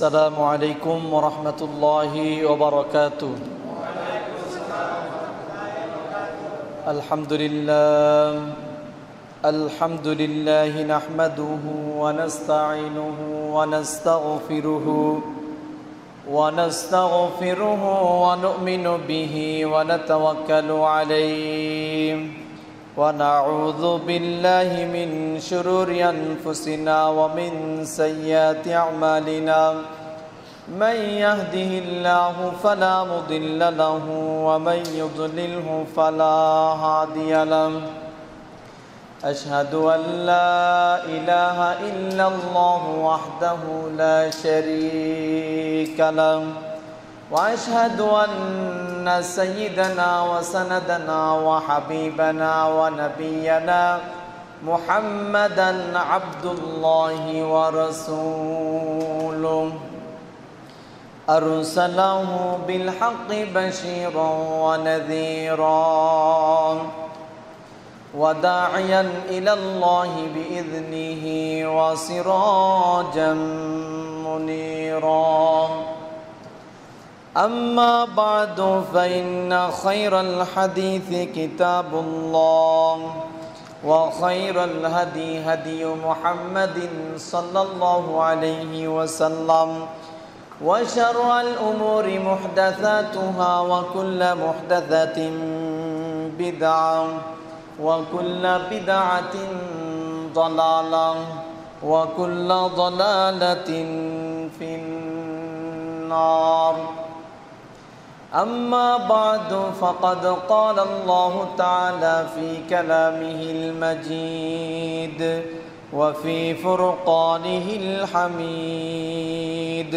السلام عليكم ورحمة الله وبركاته الحمد لله نحمده ونستعينه ونستغفره ونؤمن به ونتوكل عليه ونعوذ بالله من شرور أنفسنا ومن سيئات أعمالنا من يهده الله فلا مضل له ومن يضلله فلا هادي له أشهد أن لا إله إلا الله وحده لا شريك له وأشهد أن سيدنا وسندنا وحبيبنا ونبينا محمدا عبد الله ورسوله أرسله بالحق بشيرا ونذيرا وداعيا إلى الله بإذنه وسراجا منيرا أما بعد فإن خير الحديث كتاب الله وخير الهدي هدي محمد صلى الله عليه وسلم وشر الأمور محدثاتها وكل محدثة بدعة وكل بدعة ضلالة وكل ضلالة في النار أما بعد فقد قال الله تعالى في كلامه المجيد وفي فرقانه الحميد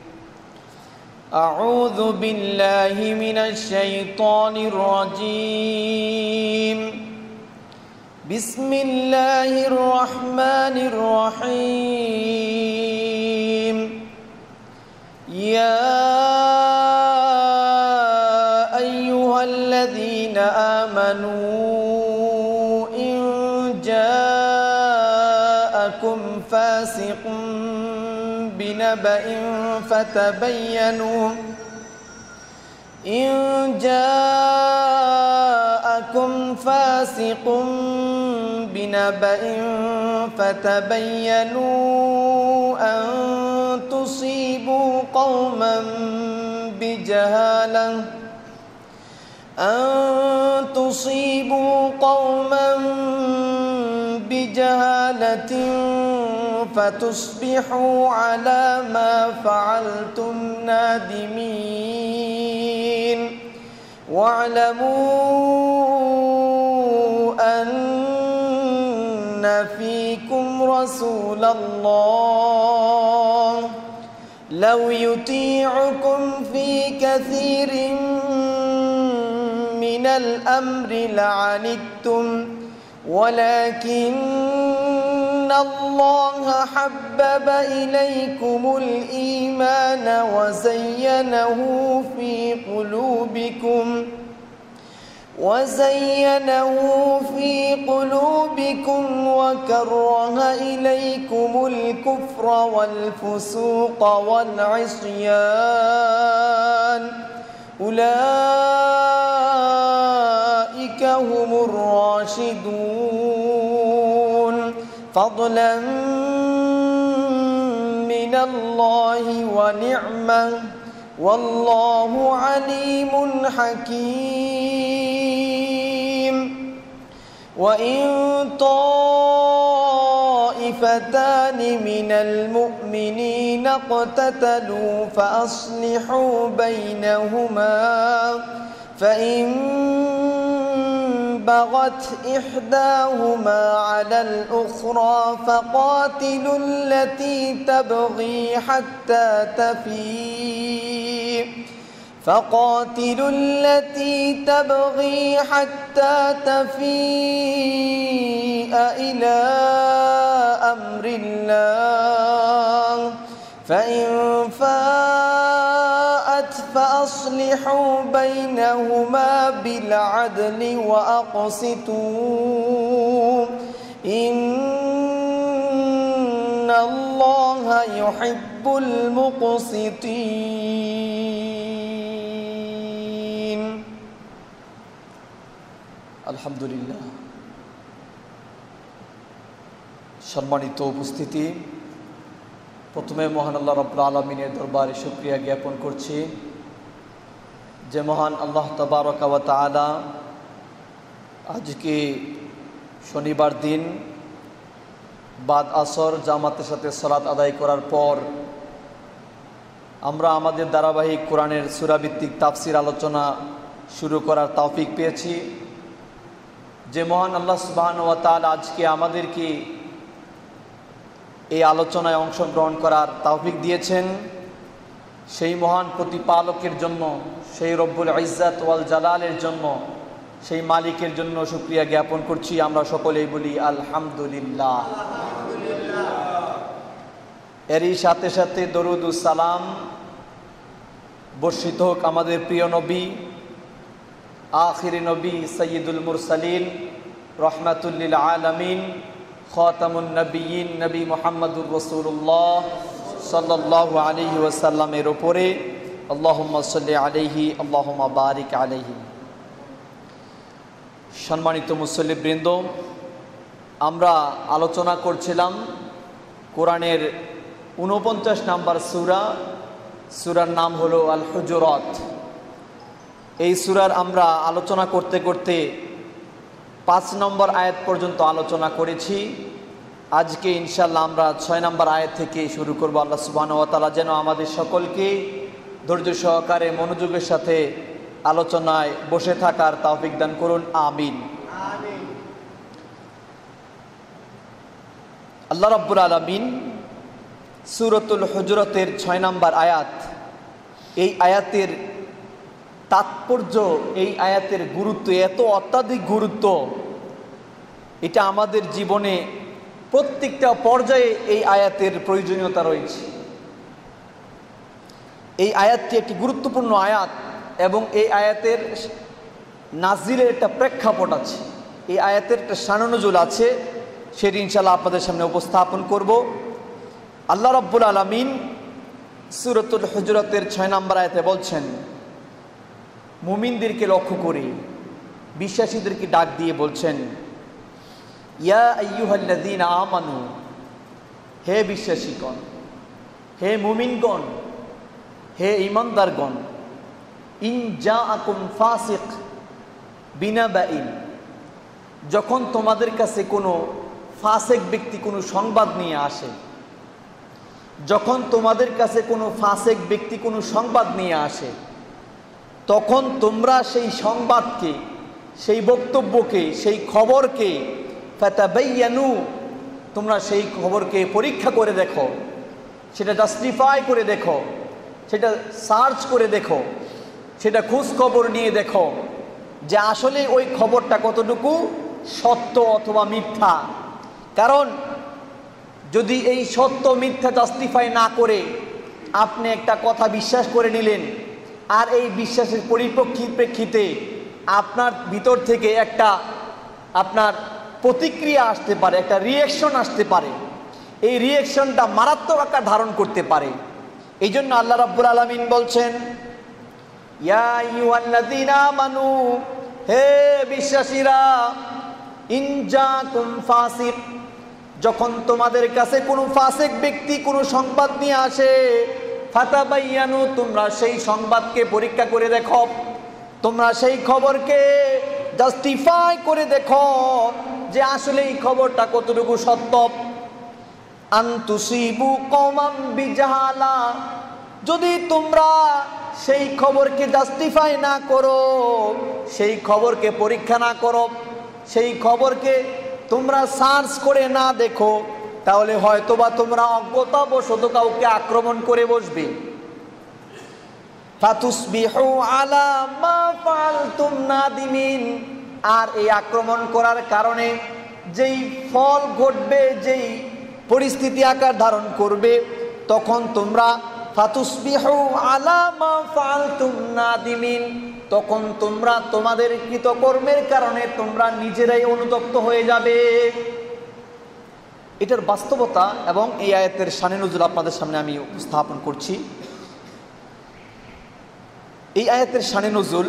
أعوذ بالله من الشيطان الرجيم بسم الله الرحمن الرحيم يا أيها الذين آمنوا إن جاءكم فاسق بنبأ فتبينوا أن تصيبوا قوما بجهالة فتصبحوا على ما فعلتم نادمين واعلموا أن فيكم رسول الله لو يطيعكم في كثير من الأمر لعنتم ولكن الله حبب إليكم الإيمان وزينه في قلوبكم وكره إليكم الكفر والفسوق والعصيان أولئك هم الراشدون فضلا من الله ونعمة والله عليم حكيم وإن طائفتان من المؤمنين اقتتلوا فأصلحوا بينهما فإن بغت إحداهما على الأخرى فقاتلوا التي تبغي حتى تفيء إلى أمر الله فإن فاءت فأصلحوا بينهما بالعدل وأقسطوا إن الله يحب yuhibbul muqsitin। আলহামদুলিল্লাহ। সম্মানিত উপস্থিতি, প্রথমে মহান আল্লাহ রাব্বুল আলামিনের দরবারে শুকরিয়া জ্ঞাপন করছি যে মহান আল্লাহ তাবারকা ওয়া তাআলা আজকে শনিবার দিন বাদ আসর জামাতের সাথে সালাত আদায় করার পর আমরা আমাদের ধারাবাহিক কোরআনের সূরা ভিত্তিক তাফসির আলোচনা শুরু করার তৌফিক পেয়েছি। যে মহান আল্লাহ সুবহানাহু ওয়া তাআলা আজকে আমাদেরকে এই আলোচনায় অংশগ্রহণ করার তৌফিক দিয়েছেন, সেই মহান প্রতিপালকের জন্য, সেই রব্বুল ইজ্জাত ওয়াল জালালের জন্য, সেই মালিকের জন্য শুকরিয়া জ্ঞাপন করছি। আমরা সকলেই বলি আলহামদুলিল্লাহ। এরই সাথে সাথে দরুদ ও সালাম বর্ষিত হোক আমাদের প্রিয় নবী, আখিরি নবী, সাইয়্যিদুল মুরসালিন, রহমাতুল লিল আলামিন, খাতামুন নবিয়্যিন, নবী মুহাম্মদুর রাসূলুল্লাহ সাল্লাল্লাহু আলাইহি ওয়াসাল্লামের উপরে। আল্লাহুম্মা সাল্লি আলাইহি, আল্লাহুম্মা বারিক আলাইহি। সম্মানিত মুসল্লিবৃন্দ, আমরা আলোচনা করছিলাম কোরআনের ৪৯ নম্বর সূরার নাম হলো আল হুজুরাত। এই সূরার আমরা আলোচনা করতে করতে ৫ নম্বর আয়াত পর্যন্ত আলোচনা করেছি। আজকে ইনশাআল্লাহ আমরা ৬ নম্বর আয়াত থেকে শুরু করব। আল্লাহ সুবহানাহু ওয়া তাআলা যেন আমাদের সকলকে ধৈর্য সহকারে মনোযোগের সাথে আলোচনায় বসে থাকার তৌফিক দান করুন, আমিন। আল্লাহ রাব্বুল আলামিন সূরাতুল হুজুরাতের ৬ নম্বর আয়াত, এই আয়াতের তাৎপর্য, এই আয়াতের গুরুত্ব এত অত্যাধিক গুরুত্ব, এটা আমাদের জীবনে প্রত্যেকটা পর্যায়ে এই আয়াতের প্রয়োজনীয়তা রয়েছে। এই আয়াতটি একটি গুরুত্বপূর্ণ আয়াত এবং এই আয়াতের নাজিলের একটা প্রেক্ষাপট আছে, এই আয়াতের একটা শানুনুজুল আছে, সেটি ইনশাআল্লাহ আপনাদের সামনে উপস্থাপন করব। আল্লাহ রাব্বুল আলামিন সূরাতুল হুজুরাতের ৬ নম্বর আয়াতে বলছেন, মুমিনদেরকে লক্ষ্য করে, বিশ্বাসীদেরকে ডাক দিয়ে বলছেন, ইয়া আইয়ুহাল্লাযীনা আমানু, হে বিশ্বাসীগণ, হে মুমিনগণ, হে ঈমানদারগণ, ইন জাআকুম ফাসিক বিনাবাইন, যখন তোমাদের কাছে কোনো ফাসিক ব্যক্তি কোনো সংবাদ নিয়ে আসে, যখন তোমাদের কাছে কোনো ফাসিক ব্যক্তি কোনো সংবাদ নিয়ে আসে, তখন তোমরা সেই সংবাদকে, সেই বক্তব্যকে, সেই খবরকে ফাতাবায়ানু, তোমরা সেই খবরকে পরীক্ষা করে দেখো, সেটা জাস্টিফাই করে দেখো, সেটা সার্চ করে দেখো, সেটা খোঁজ খবর নিয়ে দেখো যে আসলে ওই খবরটা কতটুকু সত্য অথবা মিথ্যা। কারণ যদি এই সত্য মিথ্যা জাস্টিফাই না করে আপনি একটা কথা বিশ্বাস করে নিলেন, আর এই বিশ্বাসের পরিপ্রেক্ষিতে আপনার ভিতর থেকে একটা আপনার প্রতিক্রিয়া আসতে পারে, একটা রিয়াকশন আসতে পারে, এই রিয়াকশনটা মারাত্মক আকার ধারণ করতে পারে। এই জন্য আল্লাহ রাব্বুল আলামিন বলছেন, ইয়া আইয়ুহাল্লাযীনা আমানু, হে বিশ্বাসীরা, ইন জাআকুম ফাসিক, যখন তোমাদের কাছে কোনো ফাসিক ব্যক্তি কোনো সংবাদ নিয়ে আসে, ফাতাবায়ানু, তোমরা সেই সংবাদকে পরীক্ষা করে দেখো, তোমরা সেই খবরকে জাস্টিফাই করে দেখো যে আসলে এই খবরটা কতটুকু সত্য। আন তুসিবু কওমান বিজাহালা, যদি তোমরা সেই খবরকে জাস্টিফাই না করো, সেই খবরকে পরীক্ষা না করো, সেই খবরকে তোমরা সার্চ করে না দেখো, তাহলে হয়তোবা তোমরা অজ্ঞতাবশত কাউকে আক্রমণ করে বসবে। ফাতুসবিহু আলা মা ফাআলতুম নাদিমিন, আর এই আক্রমণ করার কারণে যেই ফল ঘটবে, যেই পরিস্থিতি আকার ধারণ করবে, তখন তোমরা ফাতুসবিহু আলা মা ফাআলতুম নাদিমিন, তখন তোমরা তোমাদের কৃতকর্মের কারণে তোমরা নিজেরাই অনুতপ্ত হয়ে যাবে। এটার বাস্তবতা এবং এই আয়াতের শানে নজুল আপনাদের সামনে আমি উপস্থাপন করছি। এই আয়াতের শানে নজুল,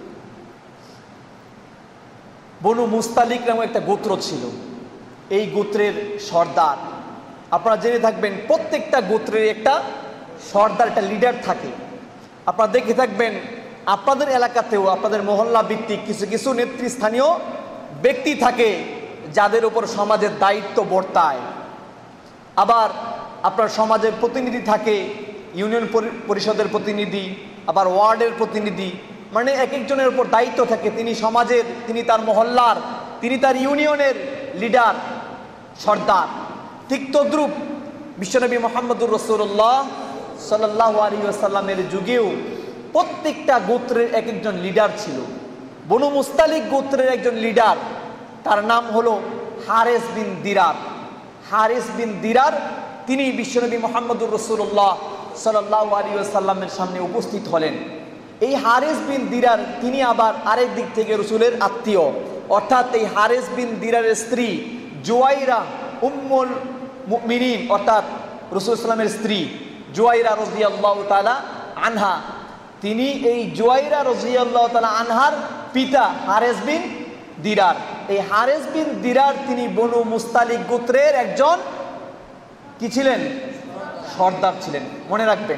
বনু মুস্তালিক নামে একটা গোত্র ছিল। এই গোত্রের সর্দার, আপনারা জেনে থাকবেন প্রত্যেকটা গোত্রের একটা সর্দার, একটা লিডার থাকে। আপনারা দেখে থাকবেন আপনাদের এলাকাতেও আপনাদের মহল্লা ভিত্তিক কিছু কিছু নেতৃস্থানীয় ব্যক্তি থাকে যাদের উপর সমাজের দায়িত্ব বর্তায়। আবার আপনার সমাজের প্রতিনিধি থাকে, ইউনিয়ন পরিষদের প্রতিনিধি, আবার ওয়ার্ডের প্রতিনিধি, মানে এক একজনের উপর দায়িত্ব থাকে। তিনি সমাজের, তিনি তার মহল্লার, তিনি তার ইউনিয়নের লিডার, সর্দার। ঠিক তদ্রূপ বিশ্বনবী মুহাম্মদুর রাসূলুল্লাহ সাল্লাল্লাহু আলাইহি ওয়াসাল্লামের যুগেও প্রত্যেকটা গোত্রের এক একজন লিডার ছিল। বনু মুস্তালিক গোত্রের একজন লিডার, তার নাম হলো হারেস বিন দিরার। হারেস বিন দিরার তিনি বিশ্বনবী মুহাম্মদুর রাসূলুল্লাহ সাল্লাল্লাহু আলাইহি ওয়াসাল্লামের সামনে উপস্থিত হলেন। এই হারেস বিন দিরার তিনি আবার আরেক দিক থেকে রসুলের আত্মীয়, অর্থাৎ এই হারেস বিন দিরারের স্ত্রী জুয়াইরা উম্মুল মুমিনিন, অর্থাৎ রাসূল সাল্লামের স্ত্রী জুয়াইরা রাদিয়াল্লাহু তাআলা আনহা, তিনি এই জুয়াইরা রাদিয়াল্লাহু তাআলা আনহার পিতা হারেস বিন দিরার। এই হারেস বিন দিরার তিনি বনু মুস্তালিক গোত্রের একজন কি ছিলেন? সর্দার ছিলেন। মনে রাখবেন,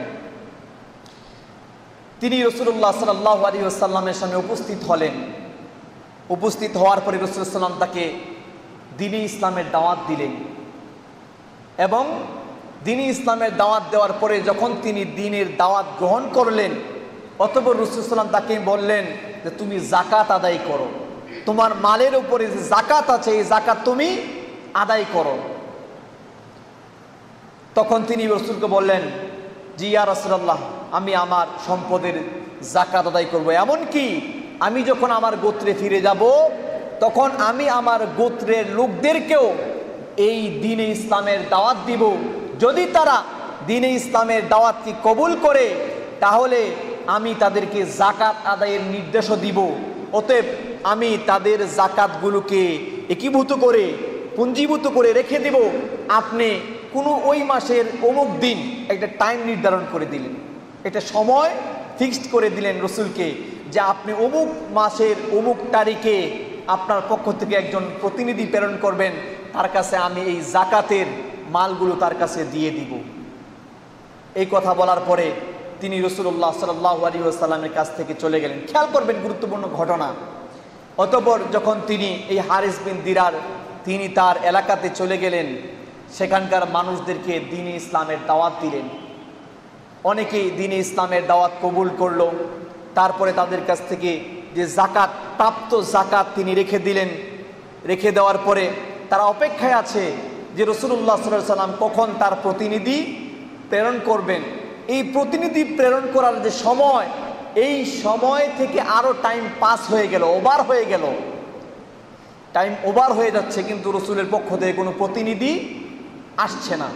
তিনি রাসূলুল্লাহ সাল্লাল্লাহু আলাইহি ওয়াসাল্লামের সামনে উপস্থিত হলেন। উপস্থিত হওয়ার পরে রাসূল সাল্লাম তাকে দ্বীনে ইসলামের দাওয়াত দিলেন এবং দ্বীনে ইসলামের দাওয়াত দেওয়ার পরে যখন তিনি দ্বীনের দাওয়াত গ্রহণ করলেন, অতঃপর রাসূল সাল্লাম তাকে বললেন যে তুমি যাকাত আদায় করো, তোমার মালের উপরে যে যাকাত আছে এই যাকাত তুমি আদায় করো। তখন তিনি রাসূলকে বললেন, জি ইয়া রাসূলুল্লাহ, আমি আমার সম্পদের যাকাত আদায় করব। এমনকি আমি যখন আমার গোত্রে ফিরে যাব তখন আমি আমার গোত্রের লোকদেরকেও এই দ্বীনে ইসলামের দাওয়াত দিব। যদি তারা দ্বীনে ইসলামের দাওয়াতকে কবুল করে তাহলে আমি তাদেরকে যাকাত আদায়ের নির্দেশও দিব। অতএব আমি তাদের যাকাতগুলোকে একীভূত করে পুঞ্জীভূত করে রেখে দিব। আপনি কোনো ওই মাসের অমুক দিন একটা টাইম নির্ধারণ করে দিলেন, একটা সময় ফিক্সড করে দিলেন রসুলকে যে আপনি অমুক মাসের অমুক তারিখে আপনার পক্ষ থেকে একজন প্রতিনিধি প্রেরণ করবেন, তার কাছে আমি এই যাকাতের মালগুলো তার কাছে দিয়ে দিব। এই কথা বলার পরে তিনি রাসূলুল্লাহ সাল্লাল্লাহু আলাইহি ওয়াসাল্লামের কাছ থেকে চলে গেলেন। খেয়াল করবেন গুরুত্বপূর্ণ ঘটনা। অতঃপর যখন তিনি এই হারিস বিন দিরার তিনি তার এলাকাতে চলে গেলেন, সেখানকার মানুষদেরকে দ্বীনে ইসলামের দাওয়াত দিলেন। অনেকেই দ্বীনে ইসলামের দাওয়াত কবুল করলো। তারপরে তাদের কাছ থেকে যে যাকাত, প্রাপ্ত যাকাত তিনি রেখে দিলেন। রেখে দেওয়ার পরে তারা অপেক্ষায় আছে যে রাসূলুল্লাহ সাল্লাল্লাহু আলাইহি ওয়াসাল্লাম কখন তার প্রতিনিধি প্রেরণ করবেন। এই প্রতিনিধি প্রেরণ করার যে সময়, এই সময় থেকে আরও টাইম পাস হয়ে গেল, ওভার হয়ে গেল, টাইম ওভার হয়ে যাচ্ছে, কিন্তু রসুলের পক্ষ থেকে কোনো প্রতিনিধি আসছে না।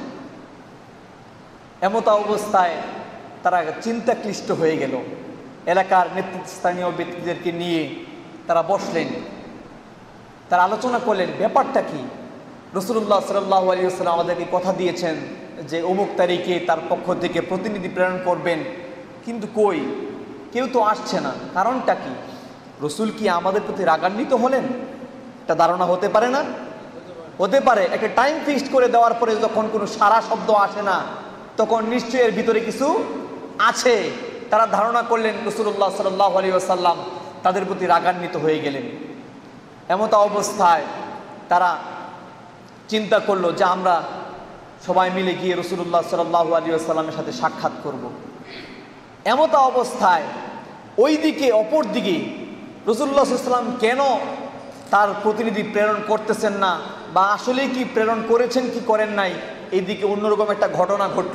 এমত অবস্থায় তারা চিন্তাক্লিষ্ট হয়ে গেল। এলাকার নেতৃস্থানীয় ব্যক্তিদেরকে নিয়ে তারা বসলেন, তারা আলোচনা করলেন ব্যাপারটা কি। রাসূলুল্লাহ সাল্লাল্লাহু আলাইহি ওয়াসাল্লাম আমাদেরকে কথা দিয়েছেন যে অমুক তারিখে তার পক্ষ থেকে প্রতিনিধি প্রেরণ করবেন, কিন্তু কই কেউ তো আসছে না, কারণটা কি? রসুল কি আমাদের প্রতি রাগান্বিত হলেন? একটা ধারণা হতে পারে না? হতে পারে। একটা টাইম ফিক্সড করে দেওয়ার পরে যখন কোনো সারা শব্দ আসে না, তখন নিশ্চয়ই এর ভিতরে কিছু আছে। তারা ধারণা করলেন রাসূলুল্লাহ সাল্লাল্লাহু আলাইহি ওয়াসাল্লাম তাদের প্রতি রাগান্বিত হয়ে গেলেন। এমত অবস্থায় তারা চিন্তা করলো যে আমরা সবাই মিলে গিয়ে রাসূলুল্লাহ সাল্লাল্লাহু আলাইহি ওয়াসাল্লামের সাথে সাক্ষাৎ করব। এমত অবস্থায় ওইদিকে অপর দিকে রাসূলুল্লাহ সাল্লাল্লাহু আলাইহি ওয়াসাল্লাম কেন তার প্রতিনিধি প্রেরণ করতেছেন না, বা আসলে কি প্রেরণ করেছেন কি করেন নাই, এইদিকে অন্যরকম একটা ঘটনা ঘটল।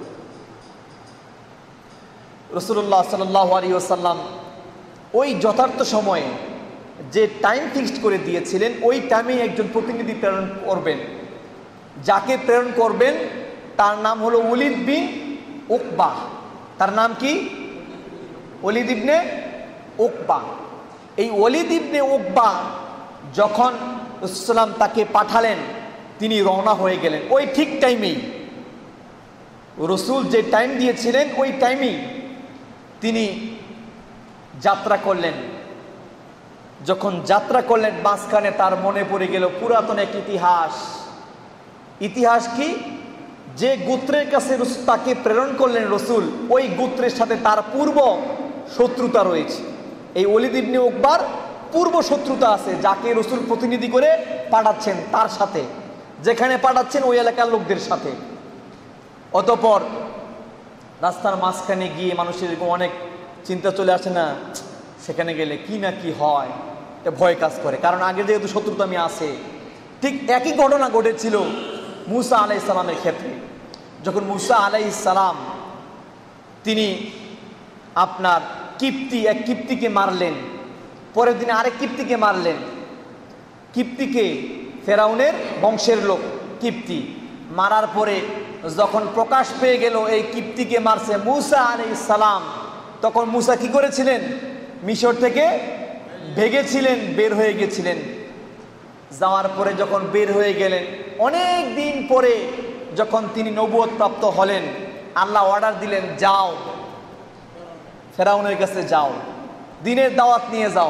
রাসূলুল্লাহ সাল্লাল্লাহু আলাইহি ওয়াসাল্লাম ওই যথার্থ সময়ে যে টাইম ফিক্সড করে দিয়েছিলেন, ওই টাইমেই একজন প্রতিনিধি প্রেরণ করবেন। যাকে প্রেরণ করবেন তার নাম হলো ওলীদ বিন উকবা। তার নাম কি? ওলীদ ইবনে উকবা। এই ওলীদ ইবনে উকবা যখন রাসূলুল্লাহ তাকে পাঠালেন, তিনি রওনা হয়ে গেলেন। ওই ঠিক টাইমেই রসুল যে টাইম দিয়েছিলেন ওই টাইমেই তিনি যাত্রা করলেন। যখন যাত্রা করলেন মাঝখানে তার মনে পড়ে গেল পুরাতন এক ইতিহাস। ইতিহাস কি? যে গোত্রের কাছে তাকে প্রেরণ করলেন রসুল, ওই গোত্রের সাথে তার পূর্ব শত্রুতা রয়েছে। এই ওলীদ ইবনে উকবার পূর্ব শত্রুতা আছে, যাকে রসুল প্রতিনিধি করে পাঠাচ্ছেন তার সাথে, যেখানে পাঠাচ্ছেন ওই এলাকার লোকদের সাথে। অতঃপর রাস্তার মাঝখানে গিয়ে মানুষের এরকম অনেক চিন্তা চলে আসে না, সেখানে গেলে কি না কি হয়, ভয় কাজ করে, কারণ আগে যেহেতু শত্রুতা আমি আছে। ঠিক একই ঘটনা ঘটেছিল মুসা আলাইহিস সালামের ক্ষেত্রে। যখন মুসা আলাইহিস সালাম তিনি আপনার এক কিপ্তিকে মারলেন, পরের দিনে আরেক কিপ্তিকে মারলেন। কিপ্তিকে ফেরাউনের বংশের লোক কিপ্তি মারার পরে যখন প্রকাশ পেয়ে গেল এই কিপ্তিকে মারছে মুসা আলাইহিস সালাম, তখন মুসা কি করেছিলেন? মিশর থেকে ভেগেছিলেন, বের হয়ে গেছিলেন। যাওয়ার পরে যখন বের হয়ে গেলেন, অনেক দিন পরে যখন তিনি নবুয়ত প্রাপ্ত হলেন, আল্লাহ অর্ডার দিলেন, যাও ফেরাউনের কাছে যাও, দ্বীনের দাওয়াত নিয়ে যাও।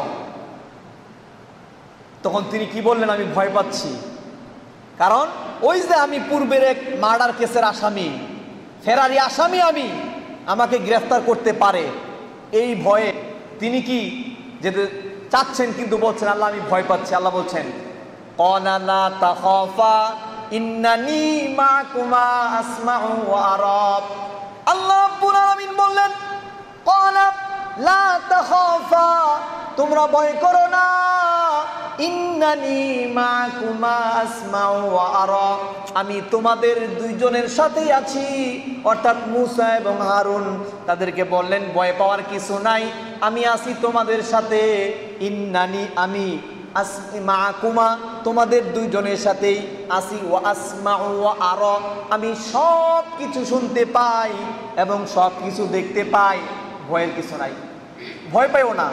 তখন তিনি কি বললেন? আমি ভয় পাচ্ছি, কারণ ওই যে আমি পূর্বের এক মার্ডার কেসের আসামি, ফেরারি আসামি, আমাকে গ্রেফতার করতে পারে, এই ভয়ে তিনি কি যেতে চাচ্ছেন, কিন্তু বলছেন আল্লাহ আমি ভয় পাচ্ছি। আল্লাহ বলছেন ক্বালা লা তাখাফা ইন্নানী মাকুমা আসমাউ ওয়া আরা। আল্লাহ রাব্বুল আলামিন বললেন ক্বালা লা তাখাফা, তোমরা ভয় করো না, ইন্নানী মাকুমা আসমাউ ওয়া আরা, আমি তোমাদের দুইজনের সাথেই আছি। অর্থাৎ মুসা এবং হারুন তাদেরকে বললেন ভয় পাওয়ার কিছু নাই, আমি আছি তোমাদের সাথে। ইন্নানী, আমি মাকুমা, তোমাদের দুইজনের সাথেই আছি। ওয়া আসমাউ ওয়া আরা, আমি সব কিছু শুনতে পাই এবং সব কিছু দেখতে পাই। ভয়ের কিছু নাই, ভয় পাইও না।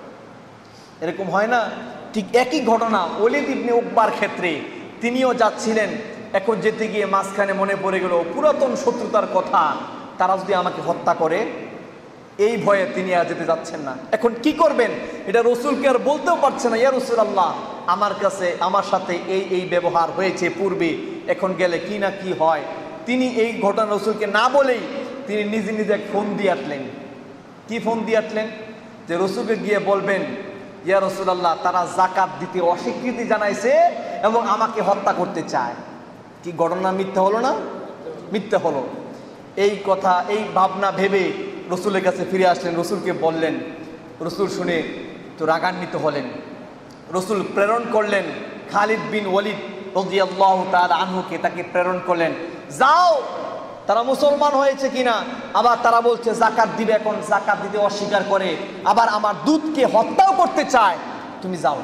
এরকম হয় না? ঠিক একই ঘটনা ওলীদ ইবনে উকবার ক্ষেত্রে, তিনিও যাচ্ছিলেন। এখন যেতে গিয়ে মাঝখানে মনে পড়ে গেল পুরাতন শত্রুতার কথা, তারা যদি আমাকে হত্যা করে, এই ভয়ে তিনি আর যেতে যাচ্ছেন না। এখন কি করবেন? এটা রসুলকে আর বলতেও পারছে না, ইয়া রাসূলুল্লাহ আমার সাথে এই ব্যবহার হয়েছে পূর্বে, এখন গেলে কি না কি হয়। তিনি এই ঘটনা রসুলকে না বলেই তিনি নিজে নিজে এক ফোন দিয়ে আটলেন। কি ফোন দিয়ে আটলেন? যে রসুলকে গিয়ে বলবেন, ইয়া রাসূলুল্লাহ তারা যাকাত দিতে অস্বীকৃতি জানাইছে এবং আমাকে হত্যা করতে চায়। কি ঘটনা মিথ্যা হলো না? মিথ্যা হলো। এই কথা, এই ভাবনা ভেবে রসুলের কাছে ফিরে আসলেন, রসুলকে বললেন। রসুল শুনে তো রাগান্বিত হলেন। রসুল প্রেরণ করলেন খালিদ বিন ওয়ালিদ রাদিয়াল্লাহু তাআলা আনহুকে, তাকে প্রেরণ করলেন, যাও তারা মুসলমান হয়েছে কিনা। আবার তারা বলছে যাকাত দিবে, এখন যাকাত দিতে অস্বীকার করে, আবার আমার দূতকে হত্যাও করতে চায়, তুমি যাও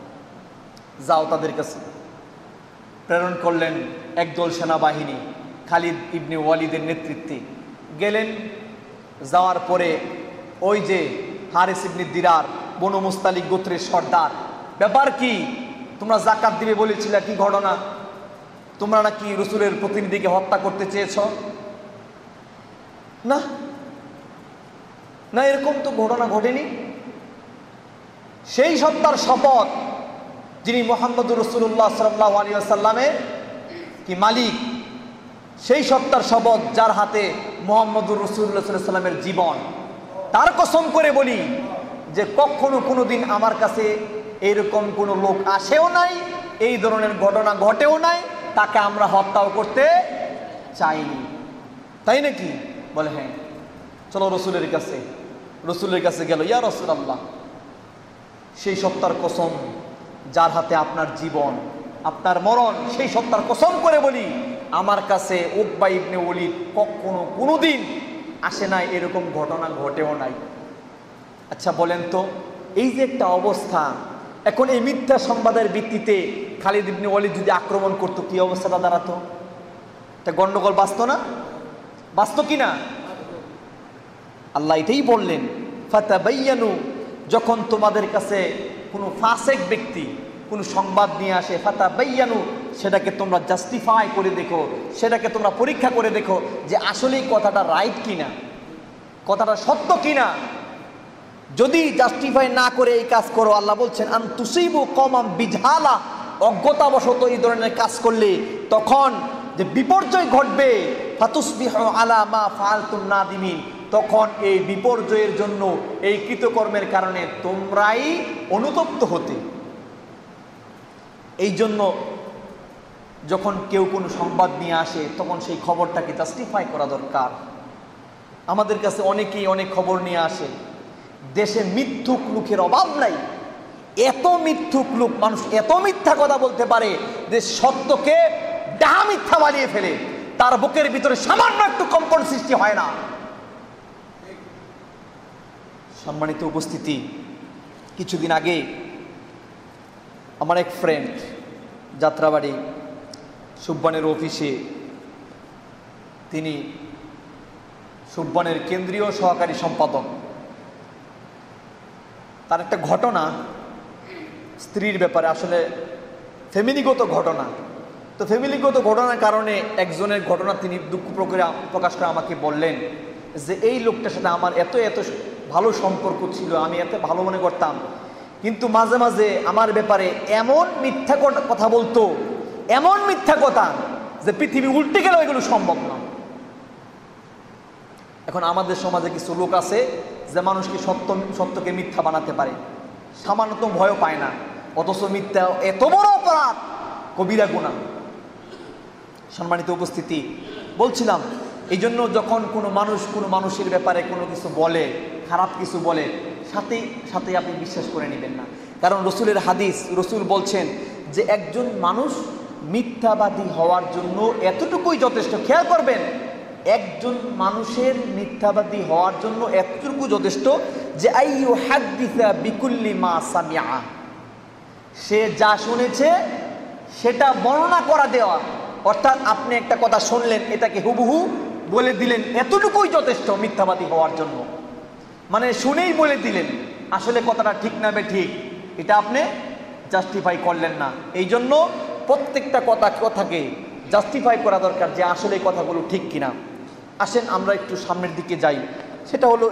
যাও তাদের কাছে। প্রেরণ করলেন একদল সেনাবাহিনী খালিদ ইবনে ওয়ালিদের নেতৃত্বে। গেলেন, যাওয়ার পরে ওই যে হারিস ইবনে দিরার বনু মুস্তালিক গোত্রের সর্দার, ব্যাপার কি? তোমরা যাকাত দিবে বলেছিলে, কি ঘটনা? তোমরা নাকি রসুলের প্রতিনিধিকে হত্যা করতে চেয়েছ? না না, এরকম তো ঘটনা ঘটেনি। সেই সত্তার শপথ যিনি মুহাম্মদুর রাসূলুল্লাহ সাল্লাল্লাহু আলাইহি ওয়াসাল্লামের কি মালিক, সেই সত্তার শপথ যার হাতে মুহাম্মদুর রাসূলুল্লাহ সাল্লাল্লাহু আলাইহি ওয়াসাল্লামের জীবন, তার কসম করে বলি যে কখনো কোনোদিন আমার কাছে এরকম কোনো লোক আসেও নাই, এই ধরনের ঘটনা ঘটেও নাই, তাকে আমরা হত্যাও করতে চাইনি। তাই নাকি? বলে হ্যাঁ, চলো রসুলের কাছে। রসুলের কাছে গেল, ইয়া রাসূলুল্লাহ সেই সত্তার কসম যার হাতে আপনার জীবন, আপনার মরণ, সেই সত্তার কসম করে বলি আমার কাছে উকবা ইবনে ওলীদ কখনো কোনোদিন আসে নাই, এরকম ঘটনা ঘটেও নাই। আচ্ছা বলেন তো, এই যে একটা অবস্থা, এখন এই মিথ্যা সংবাদের ভিত্তিতে খালিদ ইবনে ওলীদ যদি আক্রমণ করতো, কি অবস্থাটা দাঁড়াতো? এটা গন্ডগোল বাঁচতো না? বাঁচতো কি না? আল্লাহ এটাই বললেন, ফাতাবায়ানু, যখন তোমাদের কাছে কোনো ফাসেক ব্যক্তি কোনো সংবাদ নিয়ে আসে, ফাতাবায়ানু, সেটাকে তোমরা জাস্টিফাই করে দেখো, সেটাকে তোমরা পরীক্ষা করে দেখো যে আসলেই কথাটা রাইট কিনা, কথাটা সত্য কিনা। যদি জাস্টিফাই না করে এই কাজ করো, আল্লাহ বলছেন আন তুসিবু কওমান বিজহালা, অজ্ঞতাবশত এই ধরনের কাজ করলে তখন যে বিপর্যয় ঘটবে, ফাতুসবিহু আলা মা ফাআলতুম নাদিমিন, তখন এই বিপর্যয়ের জন্য, এই কৃতকর্মের কারণে তোমরাই অনুতপ্ত হতে। এই জন্য যখন কেউ কোনো সংবাদ নিয়ে আসে তখন সেই খবরটাকে জাস্টিফাই করা দরকার। আমাদের কাছে অনেকেই অনেক খবর নিয়ে আসে, দেশে মিথ্যুক লোকের অভাব নাই, এত মিথ্যুক লোক, মানুষ এত মিথ্যা কথা বলতে পারে যে সত্যকে ডাহা মিথ্যা বানিয়ে ফেলে, তার বুকের ভিতরে সামান্য একটু কম্পন সৃষ্টি হয় না। সম্মানিত উপস্থিতি, কিছুদিন আগে আমার এক ফ্রেন্ড যাত্রাবাড়ি সুব্বানের অফিসে, তিনি সুব্বানের কেন্দ্রীয় সহকারী সম্পাদক, তার একটা ঘটনা স্ত্রীর ব্যাপারে, আসলে ফ্যামিলিগত ঘটনা, তো ফ্যামিলিগত ঘটনার কারণে একজনের ঘটনা তিনি দুঃখ প্রকাশ করে আমাকে বললেন যে এই লোকটার সাথে আমার এত এত ভালো সম্পর্ক ছিল, আমি এত ভালো মনে করতাম, কিন্তু মাঝে মাঝে আমার ব্যাপারে এমন মিথ্যা কথা বলতো, এমন মিথ্যা কথা যে পৃথিবী উল্টে গেলেও এগুলো সম্ভব না। এখন আমাদের সমাজে কিছু লোক আছে যে মানুষকে সত্যকে মিথ্যা বানাতে পারে, সামান্যতম ভয় পায় না, অথচ মিথ্যা এত বড় অপরাধ, কবিরা গুনাহ। সম্মানিত উপস্থিতি, বলছিলাম এই জন্য যখন কোনো মানুষ কোনো মানুষের ব্যাপারে কোনো কিছু বলে, খারাপ কিছু বলে, সাথে সাথে আপনি বিশ্বাস করে নেবেন না। কারণ রসুলের হাদিস, রসুল বলছেন যে একজন মানুষ মিথ্যাবাদী হওয়ার জন্য এতটুকুই যথেষ্ট। খেয়াল করবেন, একজন মানুষের মিথ্যাবাদী হওয়ার জন্য এতটুকু যথেষ্ট যে আইয়ু হাদিসা বিকুল্লি মা সামিআ, সে যা শুনেছে সেটা বর্ণনা করা দেওয়া। অর্থাৎ আপনি একটা কথা শুনলেন, এটাকে হুবহু বলে দিলেন, এতটুকুই যথেষ্ট মিথ্যাবাদী হওয়ার জন্য। মানে শুনেই বলে দিলেন, আসলে কথাটা ঠিক না ঠিক এটা আপনি জাস্টিফাই করলেন না। এই জন্য প্রত্যেকটা কথাকে জাস্টিফাই করা দরকার যে আসলে এই কথাগুলো ঠিক কিনা। আসেন আমরা একটু সামনের দিকে যাই। সেটা হলো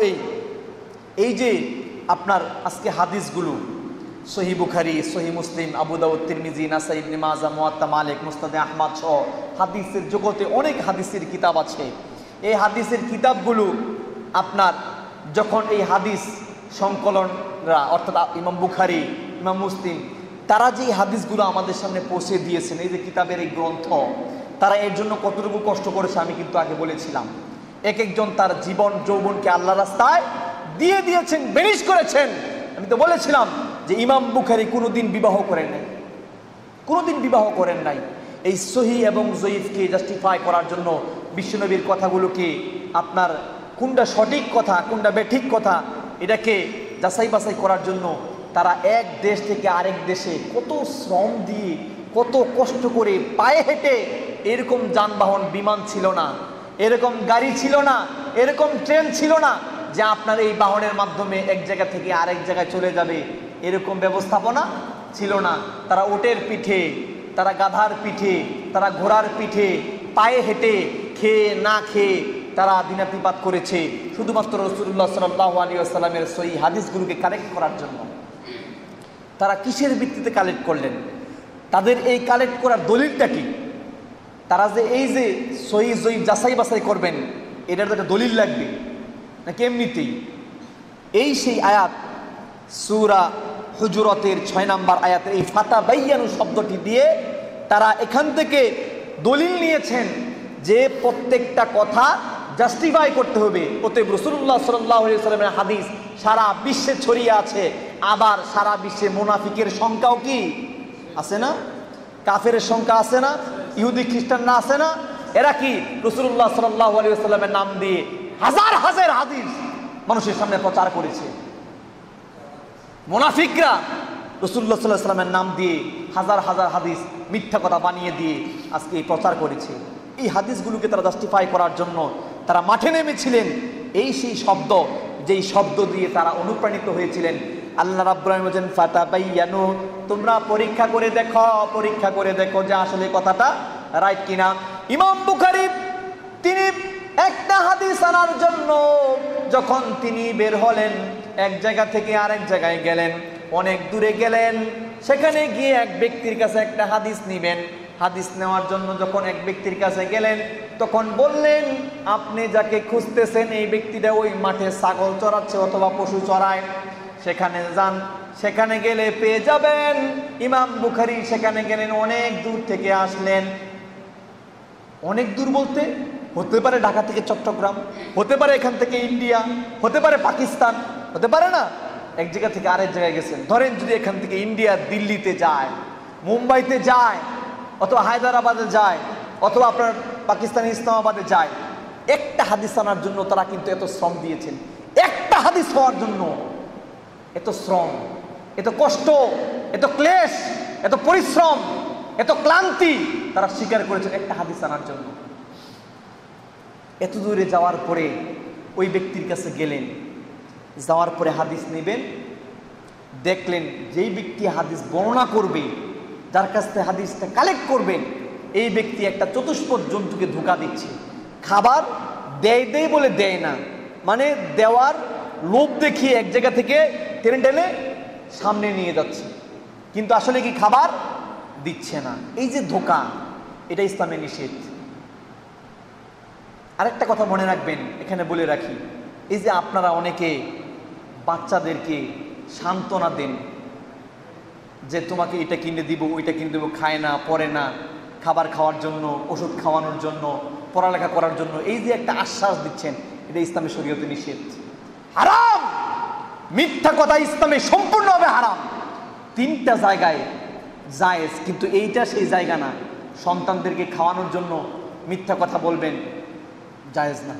এই যে আপনার আজকে হাদিসগুলো সহিহ বুখারী, সহিহ মুসলিম, আবু দাউদ, তিরমিজি, নাসাই, ইবনে মাজাহ, মুয়াত্তা মালিক, মুসনাদে আহমদ সহ হাদিসের জগতে অনেক হাদিসের কিতাব আছে। এই হাদিসের কিতাবগুলো আপনার যখন এই হাদিস সংকলনরা অর্থাৎ ইমাম বুখারী, ইমাম মুসলিম, তারা যে হাদিসগুলো আমাদের সামনে পৌঁছে দিয়েছেন, এই যে কিতাবের এই গ্রন্থ, তারা এর জন্য কতটুকু কষ্ট করেছে আমি কিন্তু আগে বলেছিলাম। এক একজন তার জীবন যৌবনকে আল্লাহ রাস্তায় দিয়ে দিয়েছেন, বেনিশ করেছেন। আমি তো বলেছিলাম যে ইমাম বুখারী কোনোদিন বিবাহ করেন নাই, কোনোদিন বিবাহ করেন নাই। এই সহিহ এবং জয়ীফকে জাস্টিফাই করার জন্য বিশ্বনবীর কথাগুলোকে আপনার কোনটা সঠিক কথা কোনটা বেঠিক কথা এটাকে যাচাই বাছাই করার জন্য তারা এক দেশ থেকে আরেক দেশে কত শ্রম দিয়ে, কত কষ্ট করে পায়ে হেঁটে, এরকম যানবাহন, বিমান ছিল না, এরকম গাড়ি ছিল না, এরকম ট্রেন ছিল না যে আপনার এই বাহনের মাধ্যমে এক জায়গা থেকে আরেক জায়গায় চলে যাবে, এরকম ব্যবস্থাপনা ছিল না। তারা উটের পিঠে, তারা গাধার পিঠে, তারা ঘোড়ার পিঠে, পায়ে হেঁটে, খেয়ে না খেয়ে তারা দিনাতিপাত করেছে শুধুমাত্র রাসূলুল্লাহ সাল্লাল্লাহু আলাইহি ওয়াসাল্লামের সহিহ হাদিসগুলোকে কালেক্ট করার জন্য। তারা কিসের ভিত্তিতে কালেক্ট করলেন? তাদের এই কালেক্ট করার দলিলটা কি? তারা যে এই যে সহিহ জয়ীফ যাচাই বাছাই করবেন, এটার তো একটা দলিল লাগবে নাকি এমনিতেই? এই সেই আয়াত সূরা হুজুরাতের 6 নম্বর আয়াতের এই ফাতাবাইয়ানু শব্দটি দিয়ে তারা এখান থেকে দলিল নিয়েছেন যে প্রত্যেকটা কথা জাস্টিফাই করতে হবে। অতএব রাসূলুল্লাহ সাল্লাল্লাহু আলাইহি ওয়াসাল্লামের হাদিস সারা বিশ্বে ছড়িয়ে আছে। আবার সারা বিশ্বে মুনাফিকের সংখ্যাও কি আছে না? কাফেরের সংখ্যা আছে না? ইহুদি খ্রিস্টানরা আছে না? এরা কি রাসূলুল্লাহ সাল্লাল্লাহু আলাইহি ওয়াসাল্লামের নাম দিয়ে হাজার হাজার হাদিস মানুষের সামনে প্রচার করেছে। মুনাফিকরা রাসূলুল্লাহ সাল্লাল্লাহু আলাইহি ওয়াসাল্লামের নাম দিয়ে হাজার হাজার হাদিস মিথ্যা কথা বানিয়ে দিয়ে আজকে প্রচার করেছে। এই হাদিসগুলোকে তারা জাস্টিফাই করার জন্য তারা মাঠে নেমেছিলেন। এই সেই শব্দ, যেই শব্দ দিয়ে তারা অনুপ্রাণিত হয়েছিলেন আল্লাহ রাব্বুল আলামিন বলেন ফাতাবাইয়ানু, তোমরা পরীক্ষা করে দেখো যে আসলে কথাটা রাইট কিনা। ইমাম বুখারী তিনি একটা হাদিস আনার জন্য যখন তিনি বের হলেন, এক জায়গা থেকে আরেক জায়গায় গেলেন, অনেক দূরে গেলেন, সেখানে গিয়ে এক ব্যক্তির কাছে একটা হাদিস নিবেন। হাদিস নেওয়ার জন্য যখন এক ব্যক্তির কাছে গেলেন, তখন বললেন আপনি যাকে খুঁজতেছেন এই ব্যক্তিটা ওই মাঠে ছাগল চড়াচ্ছে অথবা পশু চড়ায়, সেখানে যান, সেখানে গেলে পেয়ে যাবেন। ইমাম বুখারী সেখানে গেলেন, অনেক দূর থেকে আসলেন। অনেক দূর বলতে হতে পারে ঢাকা থেকে চট্টগ্রাম, হতে পারে এখান থেকে ইন্ডিয়া, হতে পারে পাকিস্তান, হতে পারে না এক জায়গা থেকে আরেক জায়গায় গেছেন। ধরেন যদি এখান থেকে ইন্ডিয়া দিল্লিতে যায়, মুম্বাইতে যায়, অথবা হায়দ্রাবাদে যায়, অথবা আপনার পাকিস্তানি ইসলামাবাদে যায়, একটা হাদিস আনার জন্য তারা কিন্তু এত শ্রম দিয়েছেন। একটা হাদিস হওয়ার জন্য এত শ্রম, এত কষ্ট, এত ক্লেশ, এত পরিশ্রম, এত ক্লান্তি তারা স্বীকার করেছেন একটা হাদিস আনার জন্য। এত দূরে যাওয়ার পরে ওই ব্যক্তির কাছে গেলেন, যাওয়ার পরে হাদিস নেবেন, দেখলেন যেই ব্যক্তি হাদিস বর্ণনা করবে, যার কাছ থেকে হাদিসটা কালেক্ট করবেন, এই ব্যক্তি একটা চতুষ্পদ জন্তুকে ধোঁকা দিচ্ছে। খাবার দেয় বলে দেয় না, মানে দেওয়ার লোভ দেখিয়ে এক জায়গা থেকে টেনে টেনে সামনে নিয়ে যাচ্ছে, কিন্তু আসলে কি খাবার দিচ্ছে না। এই যে ধোঁকা, এটা ইসলামে নিষেধ। আরেকটা কথা মনে রাখবেন, এখানে বলে রাখি, এই যে আপনারা অনেকে বাচ্চাদেরকে সান্ত্বনা দেন যে তোমাকে এটা কিনে দিব, ওইটা কিনে দেবো, খায় না, পড়ে না, খাবার খাওয়ার জন্য, ওষুধ খাওয়ানোর জন্য, পড়ালেখা করার জন্য, এই যে একটা আশ্বাস দিচ্ছেন, এটা ইসলামের শরীয়তে নিষেধ, হারাম। মিথ্যা কথা ইসলামে সম্পূর্ণভাবে হারাম। তিনটা জায়গায় জায়েজ, কিন্তু এইটা সেই জায়গা না। সন্তানদেরকে খাওয়ানোর জন্য মিথ্যা কথা বলবেন, জায়েজ না।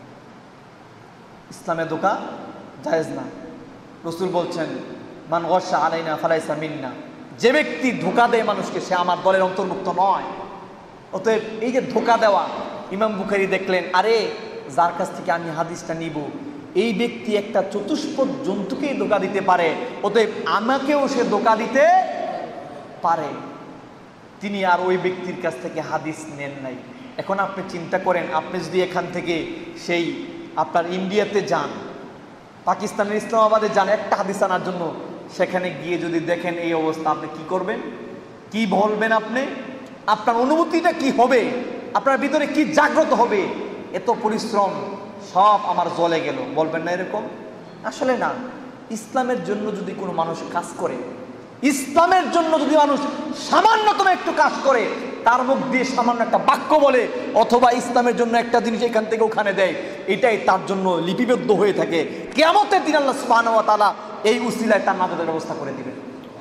ইসলামে ধোঁকা জায়েজ না। রাসূল বলছেন মান গশা আলাইনা ফালাইসা মিন্না, যে ব্যক্তি ধোঁকা দেয় মানুষকে, সে আমার দলের অন্তর্ভুক্ত নয়। অতএব এই যে ধোঁকা দেওয়া, ইমাম বুখারী দেখলেন আরে যার কাছ থেকে আমি হাদিসটা নিব, এই ব্যক্তি একটা চতুষ্পদ জন্তুকেই ধোঁকা দিতে পারে, অতএব আমাকেও সে ধোঁকা দিতে পারে। তিনি আর ওই ব্যক্তির কাছ থেকে হাদিস নেন নাই। এখন আপনি চিন্তা করেন, আপনি যদি এখান থেকে সেই আপনার ইন্ডিয়াতে যান, পাকিস্তানের ইসলামাবাদে যান একটা হাদিস আনার জন্য, সেখানে গিয়ে যদি দেখেন এই অবস্থা, আপনি কি করবেন? কি বলবেন? আপনি আপনার অনুভূতিটা কি হবে? আপনার ভিতরে কি জাগ্রত হবে? এত পরিশ্রম সব আমার জ্বলে গেল, বলবেন না এরকম? আসলে না। ইসলামের জন্য যদি কোনো মানুষ কাজ করে, ইসলামের জন্য যদি মানুষ সামান্যতম একটু কাজ করে, তার মুখ দিয়ে সামান্য একটা বাক্য বলে, অথবা ইসলামের জন্য একটা জিনিস এখান থেকে ওখানে দেয়, এটাই তার জন্য লিপিবদ্ধ হয়ে থাকে। কিয়ামতের দিন আল্লাহ সুবহানাহু ওয়া তাআলা এই উসিলায় তার নাজাতের ব্যবস্থা করে দিবেন।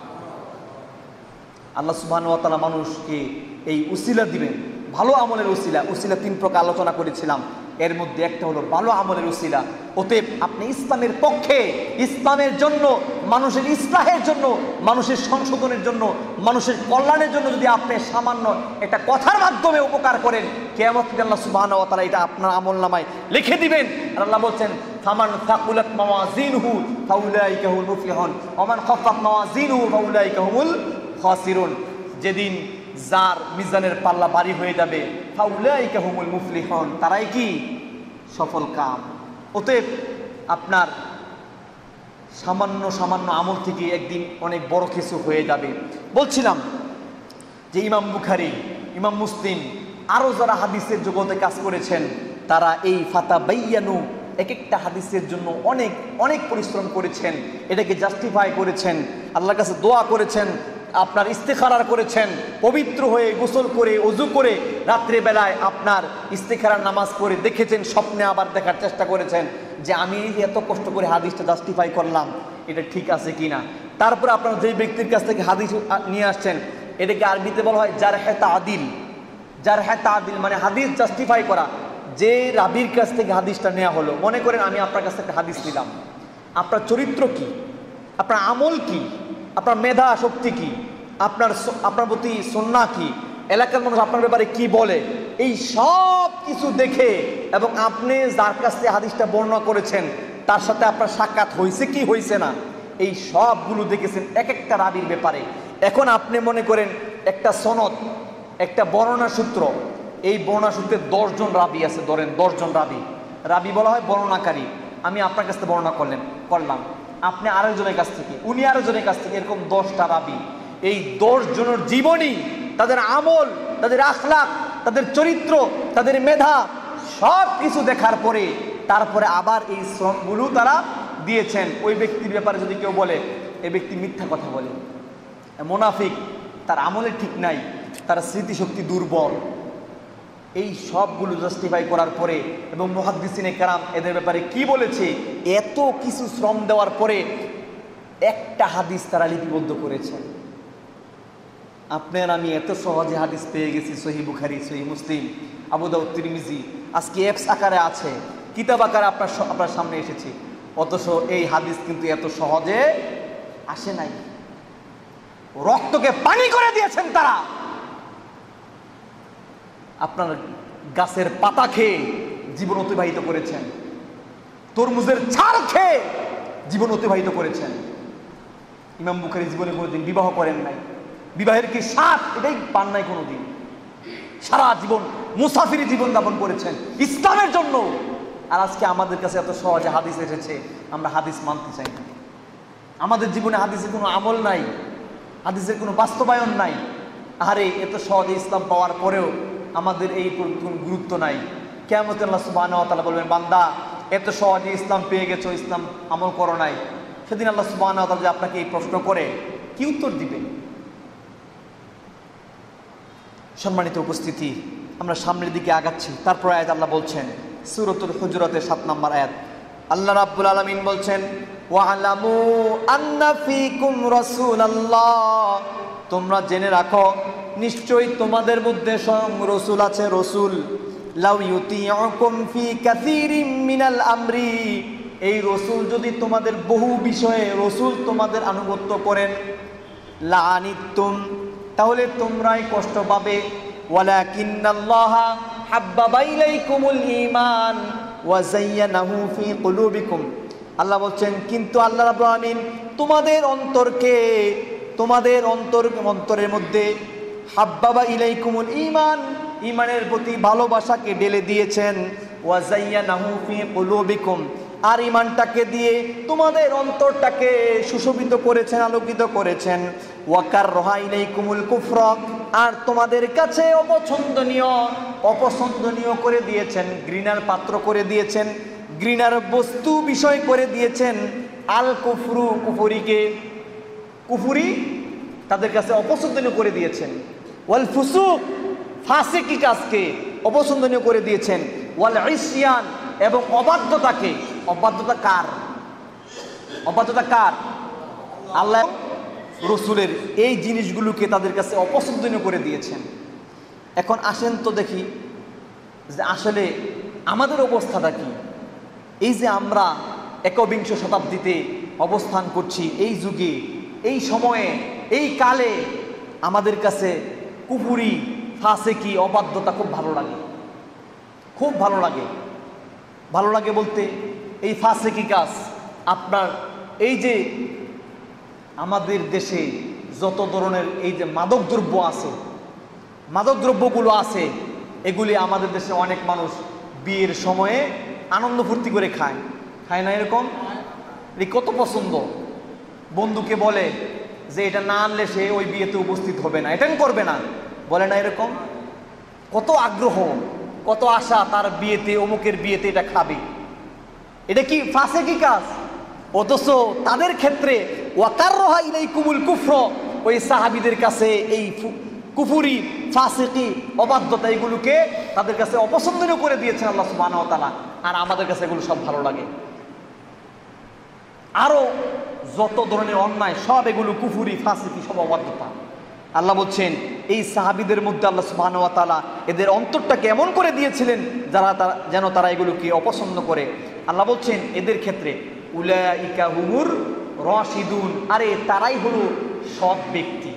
আল্লাহ সুবহানাহু ওয়া তাআলা মানুষকে এই উসিলা দিবেন, ভালো আমলের উসিলা। উসিলা তিন প্রকার আলোচনা করেছিলাম, এর মধ্যে একটা হলো ভালো আমলের উসিলা। অতএব আপনি ইসলামের পক্ষে, ইসলামের জন্য, মানুষের ইসলাহের জন্য, মানুষের সংশোধনের জন্য, মানুষের কল্যাণের জন্য যদি আপনি সামান্য একটা কথার মাধ্যমে উপকার করেন, কিয়ামতের দিন আল্লাহ সুবহানাহু ওয়া তাআলা এটা আপনার আমলনামায় লিখে দিবেন। আর আল্লাহ বলছেন ফামান সাকুলাত মাওয়াজিনহু ফাউলাইকা হুমুল মুফলিহুন ওয়া মান খাফাত মাওয়াজিনহু ফাউলাইকা হুমুল খাসিরুন। যেদিন যার মিজানের পাল্লা ভারী হয়ে যাবে, ফাউলাইকা হুমুল মুফলিহুন, তারাই কি সফল কাম। অতএব আপনার সামান্য সামান্য আমল থেকে একদিন অনেক বড় কিছু হয়ে যাবে। বলছিলাম যে ইমাম বুখারী, ইমাম মুসলিম, আরও যারা হাদিসের জগতে কাজ করেছেন, তারা এই ফাতাবাইয়ানু এক একটা হাদিসের জন্য অনেক অনেক পরিশ্রম করেছেন, এটাকে জাস্টিফাই করেছেন, আল্লাহর কাছে দোয়া করেছেন, আপনার ইস্তেখারা করেছেন, পবিত্র হয়ে গোসল করে ওযু করে রাত্রিবেলায় আপনার ইস্তেখারার নামাজ পড়ে দেখেছেন, স্বপ্নে আবার দেখার চেষ্টা করেছেন যে আমি এত কষ্ট করে হাদিসটা জাস্টিফাই করলাম, এটা ঠিক আছে কিনা। তারপরে আপনার যেই ব্যক্তির কাছ থেকে হাদিস নিয়ে আসছেন, এটাকে আরবিতে বলা হয় জারহে তাদিল। জারহে তাদিল মানে হাদিস জাস্টিফাই করা। যে রাবির কাছ থেকে হাদিসটা নেওয়া হলো, মনে করেন আমি আপনার কাছ থেকে হাদিস নিলাম, আপনার চরিত্র কি, আপনার আমল কি, আপনার মেধা শক্তি কি, আপনার প্রতি সুন্নাহ কি, এলাকার মানুষ আপনার ব্যাপারে কি বলে, এই সব কিছু দেখে এবং আপনি যার কাছ থেকে হাদিসটা বর্ণনা করেছেন তার সাথে আপনার সাক্ষাৎ হয়েছে কি হয়েছে না, এই সবগুলো দেখেছেন এক একটা রাবির ব্যাপারে। এখন আপনি মনে করেন একটা সনদ, একটা বর্ণনা সূত্র, এই বর্ণনা সূত্রে 10 জন রাবি আছে, ধরেন 10 জন রাবি। রাবি বলা হয় বর্ণনাকারী। আমি আপনার কাছ থেকে বর্ণনা করলাম, আপনি আরেকজনের কাছ থেকে, উনি আরেকজনের কাছ থেকে, এরকম 10টা রাবি। এই 10 জনের জীবনী, তাদের আমল, তাদের আখলাক, তাদের চরিত্র, তাদের মেধা, সব কিছু দেখার পরে তারপরে আবার এই শ্রমগুলো তারা দিয়েছেন। ওই ব্যক্তির ব্যাপারে যদি কেউ বলে এই ব্যক্তি মিথ্যা কথা বলে, মুনাফিক, তার আমলে ঠিক নাই, তার স্মৃতিশক্তি দুর্বল, এই সবগুলো জাস্টিফাই করার পরে এবং মুহাদ্দিসিনে কেরাম এদের ব্যাপারে কি বলেছে, এত কিছু শ্রম দেওয়ার পরে একটা হাদিস তারা লিপিবদ্ধ করেছেন। আপনার আমি এত সহজে হাদিস পেয়ে গেছি, সহিহ বুখারী, সহিহ মুসলিম, আবু দাউদ, তিরমিজি, আজকে অ্যাপস আকারে আছে, কিতাব আকারে আপনার সামনে এসেছে, অথচ এই হাদিস কিন্তু এত সহজে আসে নাই। রক্তকে পানি করে দিয়েছেন তারা। আপনার গাছের পাতা খেয়ে জীবন অতিবাহিত করেছেন, তরমুজের ছাল খেয়ে জীবন অতিবাহিত করেছেন। ইমাম বুখারী জীবনে কোনোদিন বিবাহ করেন নাই, বিবাহের কি স্বাদ এটাই পান নাই কোনোদিন। সারা জীবন মুসাফিরি জীবন যাপন করেছেন ইসলামের জন্য। আর আজকে আমাদের কাছে এত সহজে হাদিস এসেছে, আমরা হাদিস মানতে চাই না। আমাদের জীবনে হাদিসের কোনো আমল নাই, হাদিসের কোনো বাস্তবায়ন নাই। আরে এত সহজে ইসলাম পাওয়ার পরেও আমাদের এই কোনো গুরুত্ব নাই। কিয়ামতে আল্লাহ সুবহানাহু ওয়া তাআলা বলবেন, বান্দা এত সহজে ইসলাম পেয়ে গেছো, ইসলাম আমল করো নাই। সেদিন আল্লাহ সুবহানাহু ওয়া তাআলা যে আপনাকে এই প্রশ্ন করে, কি উত্তর দিবেন? সম্মানিত উপস্থিতি, আমরা সামনের দিকে আগাচ্ছি। তারপর আয়াত আল্লাহ বলছেন, সূরাতুল হুজুরাতের 7 নম্বর আয়াত, আল্লাহ রাব্বুল আলামিন বলছেন, ওয়া'লামু আন্না ফীকুম রাসূলাল্লাহ, তোমরা জেনে রাখো নিশ্চয়ই তোমাদের মধ্যে স্বয়ং রাসূল আছে। রাসূল লাউ ইউতিউকুম ফি কাসীরিম মিনাল আমরি, এই রাসূল যদি তোমাদের বহু বিষয়ে রাসূল তোমাদের আনুগত্য করেন, লাআনিতুম, তাহলে তোমরাই কষ্ট পাবে। ওয়ালাকিন্নাল্লাহা হাব্বাবা ইলাইকুমুল ঈমান ওয়া যায়্যানাহু ফি কুলুবিকুম, আল্লাহ বলছেন কিন্তু আল্লাহ রাব্বুল আলামিন তোমাদের অন্তরকে, তোমাদের অন্তরের মধ্যে হাব্বাবা ইলাইকুমুল ঈমান, ঈমানের প্রতি ভালোবাসাকে ঢেলে দিয়েছেন। ওয়া যায়্যানাহু ফি কুলুবিকুম, আর ঈমানটাকে দিয়ে তোমাদের অন্তরটাকে সুশোভিত করেছেন, আলোকিত করেছেন। ওয়া কাররাহা ইলাইকুমুল কুফরা, আর তোমাদের কাছে অপছন্দনীয় করে দিয়েছেন, ঘৃণার পাত্র করে দিয়েছেন, ঘৃণার বস্তু বিষয় করে দিয়েছেন। আল কুফরু, কুফুরি তাদের কাছে অপছন্দনীয় করে দিয়েছেন। ওয়াল ফুসুক, ফাসিকি কাজকে অপছন্দনীয় করে দিয়েছেন। ওয়াল ইসয়ান, এবং অবাধ্যতাকে, অবাধ্যতা কার? আল্লাহ রসুলের এই জিনিসগুলোকে তাদের কাছে অপছন্দনীয় করে দিয়েছেন। এখন আসেন তো দেখি যে আসলে আমাদের অবস্থাটা কি। এই যে আমরা একবিংশ শতাব্দীতে অবস্থান করছি, এই যুগে, এই সময়ে, এই কালে আমাদের কাছে কুফুরি, ফাসিকি, অবাধ্যতা খুব ভালো লাগে, খুব ভালো লাগে। ভালো লাগে বলতে এই ফাসিকি কাজ, আপনার এই যে আমাদের দেশে যত ধরনের এই যে মাদকদ্রব্য আছে, মাদকদ্রব্যগুলো আছে, এগুলি আমাদের দেশে অনেক মানুষ বিয়ের সময়ে আনন্দ ফুর্তি করে খায় না? এরকম কত পছন্দ। বন্ধুকে বলে যে এটা না আনলে সে ওই বিয়েতে উপস্থিত হবে না, অ্যাটেন্ড করবে না, বলে না? এরকম কত আগ্রহ, কত আশা তার বিয়েতে, অমুকের বিয়েতে এটা খাবে। এটা কি ফাসিকি কাজ? অথচ তাদের ক্ষেত্রে ওয়াকাররাহা ইলাইকুমুল কুফর, ওই সাহাবীদের কাছে এই কুফুরি, ফাসিকি, অবাধ্যতা এগুলোকে তাদের কাছে অপছন্দনীয় করে দিয়েছেন আল্লাহ সুবহানাহু ওয়া তাআলা। আর আমাদের কাছে এগুলো সব ভালো লাগে। আরো যত ধরনের অন্যায় সব এগুলো কুফুরি, ফাসিকি, সব অবাধ্যতা। আল্লাহ বলছেন এই সাহাবীদের মধ্যে আল্লাহ সুবহানাহু ওয়া তাআলা এদের অন্তরটাকে এমন করে দিয়েছিলেন যেন তারা এগুলোকে অপছন্দ করে। আল্লাহ বলছেন এদের ক্ষেত্রে উলাইকা হুমুর রাশিদুন, আরে তারাই হলো সৎ ব্যক্তি,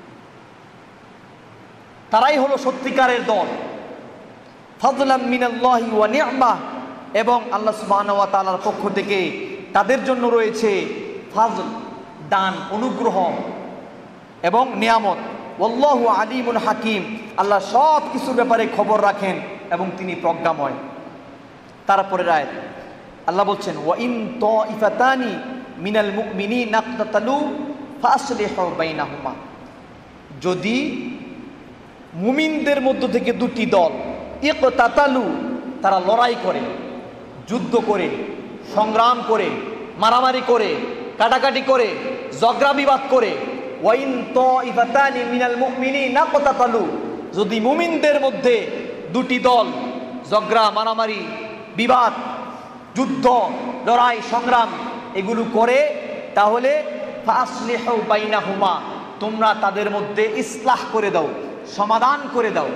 তারাই হলো সত্যিকারের দল। ফাদলাম মিনাল্লাহি ওয়া নি'মা, এবং আল্লাহ সুবহানাহু ওয়া তাআলার পক্ষ থেকে তাদের জন্য রয়েছে ফাজল, দান, অনুগ্রহ এবং নিয়ামত। আল্লাহু আলিমুন হাকিম, আল্লাহ সব কিছুর ব্যাপারে খবর রাখেন এবং তিনি প্রজ্ঞাময়। তারপরে আয়াত আল্লাহ বলছেন, ওয়া ইন তাইফাতানি মিনাল মুমিনিনা ইকতাতালু ফাসলিহু বাইনাহুমা, যদি মুমিনদের মধ্য থেকে দুটি দল ইকতাতালু, তারা লড়াই করে, যুদ্ধ করে, সংগ্রাম করে, মারামারি করে, কাটাকাটি করে, ঝগড়া বিবাদ করে, ওয়া ইন তাইফাতানি মিনাল মুমিনিনা ইকতাতালু, যদি মুমিনদের মধ্যে দুটি দল ঝগড়া, মারামারি, বিবাদ, যুদ্ধ, লড়াই, সংগ্রাম এগুলো করে, তাহলে ফাসলিহু বাইনাহুমা, তোমরা তাদের মধ্যে ইসলাহ করে দাও, সমাধান করে দাও।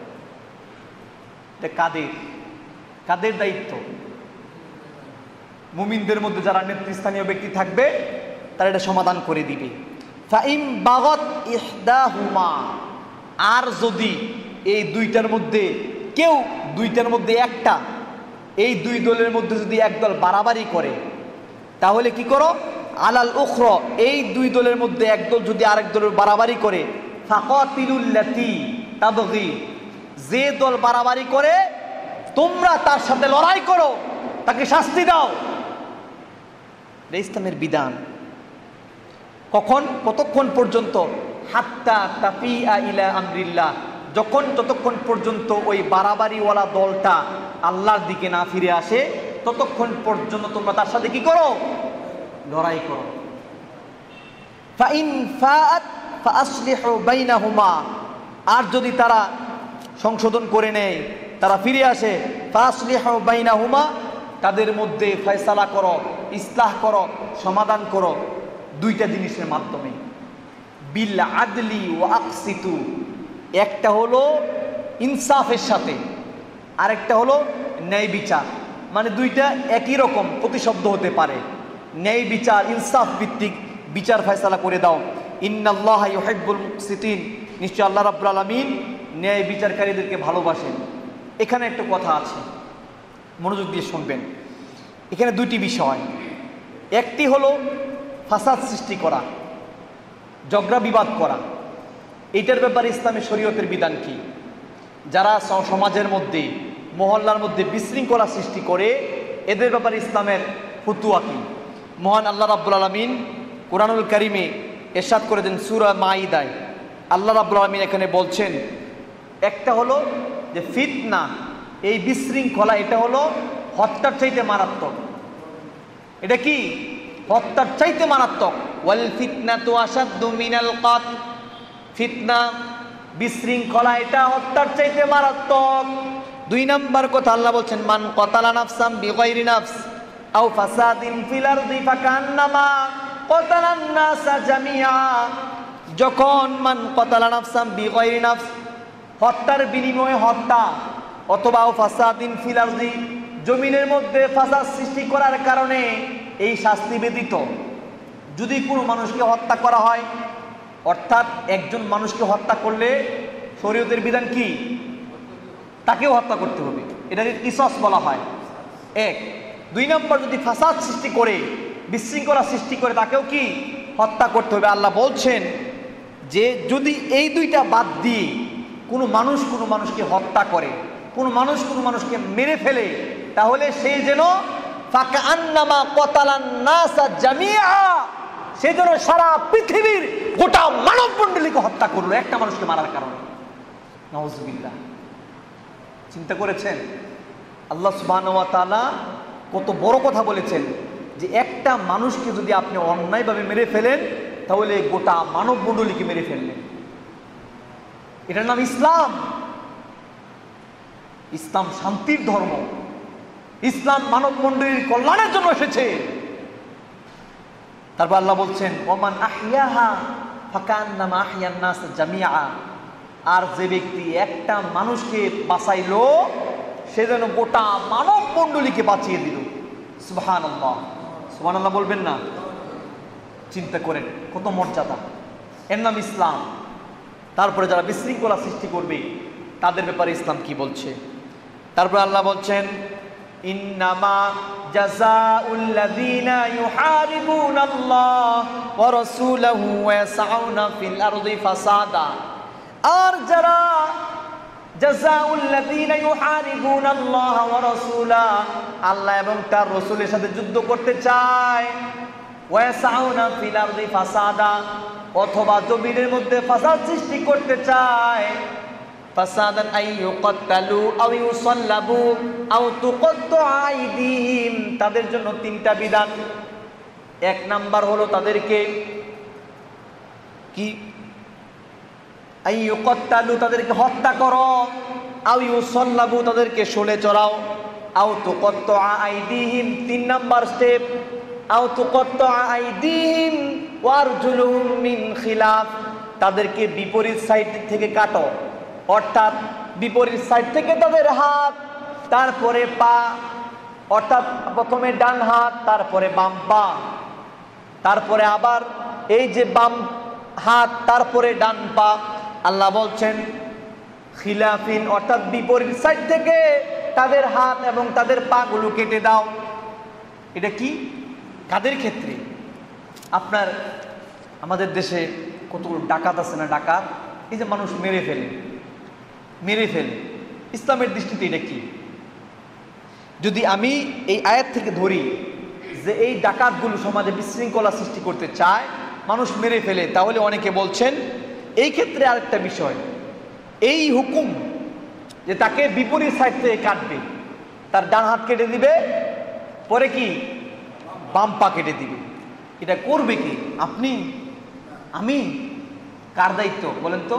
এটা কাদের দায়িত্ব? মুমিনদের মধ্যে যারা নেতৃস্থানীয় ব্যক্তি থাকবে তারা এটা সমাধান করে দিবে। ফাইম বাগত ইহদাহুমা, আর যদি এই দুইটার মধ্যে কেউ, দুইটার মধ্যে একটা, এই দুই দলের মধ্যে যদি একদল বাড়াবাড়ি করে, তাহলে কি করো? আলাল উখরা, এই দুই দলের মধ্যে একদল যদি আরেক দলের বাড়াবাড়ি করে, ফাকাতিলুল্লাতি তাবগি, যে দল বাড়াবাড়ি করে তোমরা তার সাথে লড়াই করো, তাকে শাস্তি দাও। এটা ইসলামের বিধান। কখন? কতক্ষণ পর্যন্ত? হাত্তা তাফিআ ইলা আমরিল্লাহ, যতক্ষণ পর্যন্ত ওই বাড়াবাড়িওয়ালা দলটা আল্লাহর দিকে না ফিরে আসে, ততক্ষণ পর্যন্ত তোমরা তার সাথে কি করো? লড়াই করো। ফাইন ফাআত ফাসলিহু বাইনাহুমা, আর যদি তারা সংশোধন করে নেয়, তারা ফিরে আসে, ফাসলিহু বাইনাহুমা, তাদের মধ্যে ফয়সালা করো, ইসলাহ করো, সমাধান করো দুইটা জিনিসের মাধ্যমে। বিল আদলি ওয়া আকসিতু, একটা হলো ইনসাফের সাথে, আরেকটা হলো ন্যায় বিচার। মানে দুইটা একই রকম প্রতিশব্দ হতে পারে। ন্যায় বিচার, ইনসাফ ভিত্তিক বিচার ফয়সালা করে দাও। ইন্নাল্লাহা ইউহিব্বুল মুকসিতিন, নিশ্চয় আল্লাহ রাব্বুল আলামিন ন্যায় বিচারকারীদেরকে ভালোবাসেন। এখানে একটা কথা আছে, মনোযোগ দিয়ে শুনবেন। এখানে দুইটি বিষয়, একটি হলো ফাসাদ সৃষ্টি করা, ঝগড়া বিবাদ করা। এইটার ব্যাপারে ইসলামের শরীয়তের বিধান কি? যারা সমাজের মধ্যে, মহল্লার মধ্যে বিশৃঙ্খলা সৃষ্টি করে, এদের ব্যাপারে ইসলামের ফতোয়া কি? মহান আল্লাহ রাব্বুল আলামিন কোরআনুল কারিমে ইরশাদ করে দেন সূরা মাইদায়। আল্লাহ রাব্বুল আলামিন এখানে বলছেন, একটা হলো যে ফিতনা, এই বিশৃঙ্খলা, এটা হলো হত্যার চাইতে মারাত্মক। এটা কি? হত্যার চাইতে মারাত্মক। ওয়াল ফিতনাতু আশাদ্দু মিনাল কাতল, ফিতনা, বিশৃঙ্খলা, এটা হত্যার চাইতে মারাত্মক। দুই নাম্বার কথা আল্লাহ বলছেন, মান কতালা নাফসাম বিগাইরি নাফস আও ফাসাদিন ফিল আরদি ফাকান্নামা কতালান নাসা জামিআ, যখন মান কতালা নাফসাম বিগাইরি নাফস, হত্যার বিনিময়ে হত্যা, অথবা ফাসাদিন ফিল আরদি, জমিনের মধ্যে ফাসাদ সৃষ্টি করার কারণে, এই শাস্তি ব্যতীত যদি কোনো মানুষকে হত্যা করা হয়, অর্থাৎ একজন মানুষকে হত্যা করলে শরীয়তের বিধান কি? তাকেও হত্যা করতে হবে, এটাকে কিসাস বলা হয়। এক। দুই নম্বর, যদি ফাসাদ সৃষ্টি করে, বিশৃঙ্খলা সৃষ্টি করে, তাকেও কি? হত্যা করতে হবে। আল্লাহ বলছেন যে যদি এই দুইটা বাদ দিয়ে কোনো মানুষকে হত্যা করে, কোনো মানুষকে মেরে ফেলে, তাহলে সে যেন ফাকান্নামা কতালান নাসা জামিআ, সে যেন সারা পৃথিবীর গোটা মানব মণ্ডলীকে হত্যা করলো একটা মানুষকে মারার কারণে। নাউজুবিল্লাহ। চিন্তা করেছেন আল্লাহ সুবহানাহু ওয়া তাআলা কত বড় কথা বলেছেন, যে একটা মানুষকে যদি আপনি অন্যায়ভাবে মেরে ফেলেন, তাহলে গোটা মানব মণ্ডলীকে মেরে ফেললেন। এটার নাম ইসলাম। ইসলাম শান্তির ধর্ম, ইসলাম মানব মণ্ডলীর কল্যাণের জন্য এসেছে। তারপর আল্লাহ বলছেন, ওমান আহইয়াহা ফাকান্নামা আহইয়ান নাস জামিআ, আর যে ব্যক্তি একটা মানুষকে বাঁচাইলো, সে যেন গোটা মানব মণ্ডলীকে বাঁচিয়ে দিল। সুবহানাল্লাহ, সুবহানাল্লাহ বলবেন না? চিন্তা করেন কত মর্যাদা, এর নাম ইসলাম। তারপরে যারা বিশৃঙ্খলা সৃষ্টি করবে তাদের ব্যাপারে ইসলাম কি বলছে? তারপর আল্লাহ বলছেন, ইন্নামা জাযাউল্লাযীনা ইউহারিবুনাল্লাহ ওয়া রাসূলাহু ওয়া ইয়াসআউনা ফিল আরদি ফাসাদা। আর যারা জাযাউল্লাযীনা ইউহারিবুনাল্লাহ ওয়া রাসূলা, আল্লাহ এবং তার রাসূলের সাথে যুদ্ধ করতে চায়, ওয়া ইয়াসআউনা ফিল আরদি ফাসাদা, অথবা জমিনের মধ্যে ফাসাদ সৃষ্টি করতে চায়, ফাসাদান আই ইউকাত্তালু আও ইউসাল্লাবু আও তুকাত্তাআ আইদিহিম, তাদের জন্য তিনটা বিধান। এক নাম্বার হলো তাদেরকে কি, আই ইউকাত্তালু, তাদেরকে হত্যা করো, আও ইউসাল্লাবু, তাদেরকে শোলে চড়াও, আও তুকাত্তাআ আইদিহিম, তিন নাম্বার স্টেপ, আও তুকাত্তাআ আইদিহিম ওয়া আরজুলুহুম মিন খিলাফ, তাদেরকে বিপরীত সাইড থেকে কাটো, অর্থাৎ বিপরীত সাইড থেকে তাদের হাত, তারপরে পা, অর্থাৎ প্রথমে ডান হাত, তারপরে বাম পা, তারপরে আবার এই যে বাম হাত, তারপরে ডান পা। আল্লাহ বলছেন খিলাফিন, অর্থাৎ বিপরীত সাইড থেকে তাদের হাত এবং তাদের পা গুলো কেটে দাও। এটা কি, কাদের ক্ষেত্রে? আপনার আমাদের দেশে কতগুলো ডাকাত আছে না, ডাকাত, এই যে মানুষ মেরে ফেলে, ইসলামের দৃষ্টিতে এটা কি? যদি আমি এই আয়াত থেকে ধরি যে এই ডাকাতগুলো সমাজে বিশৃঙ্খলা সৃষ্টি করতে চায়, মানুষ মেরে ফেলে, তাহলে অনেকে বলছেন এই ক্ষেত্রে আরেকটা বিষয়, এই হুকুম যে তাকে বিপরীত সাইড থেকে কাটবে, তার ডান হাত কেটে দিবে, পরে কি বাম পা কেটে দিবে, এটা করবে কি? আপনি, আমি? কার দায়িত্ব বলেন তো?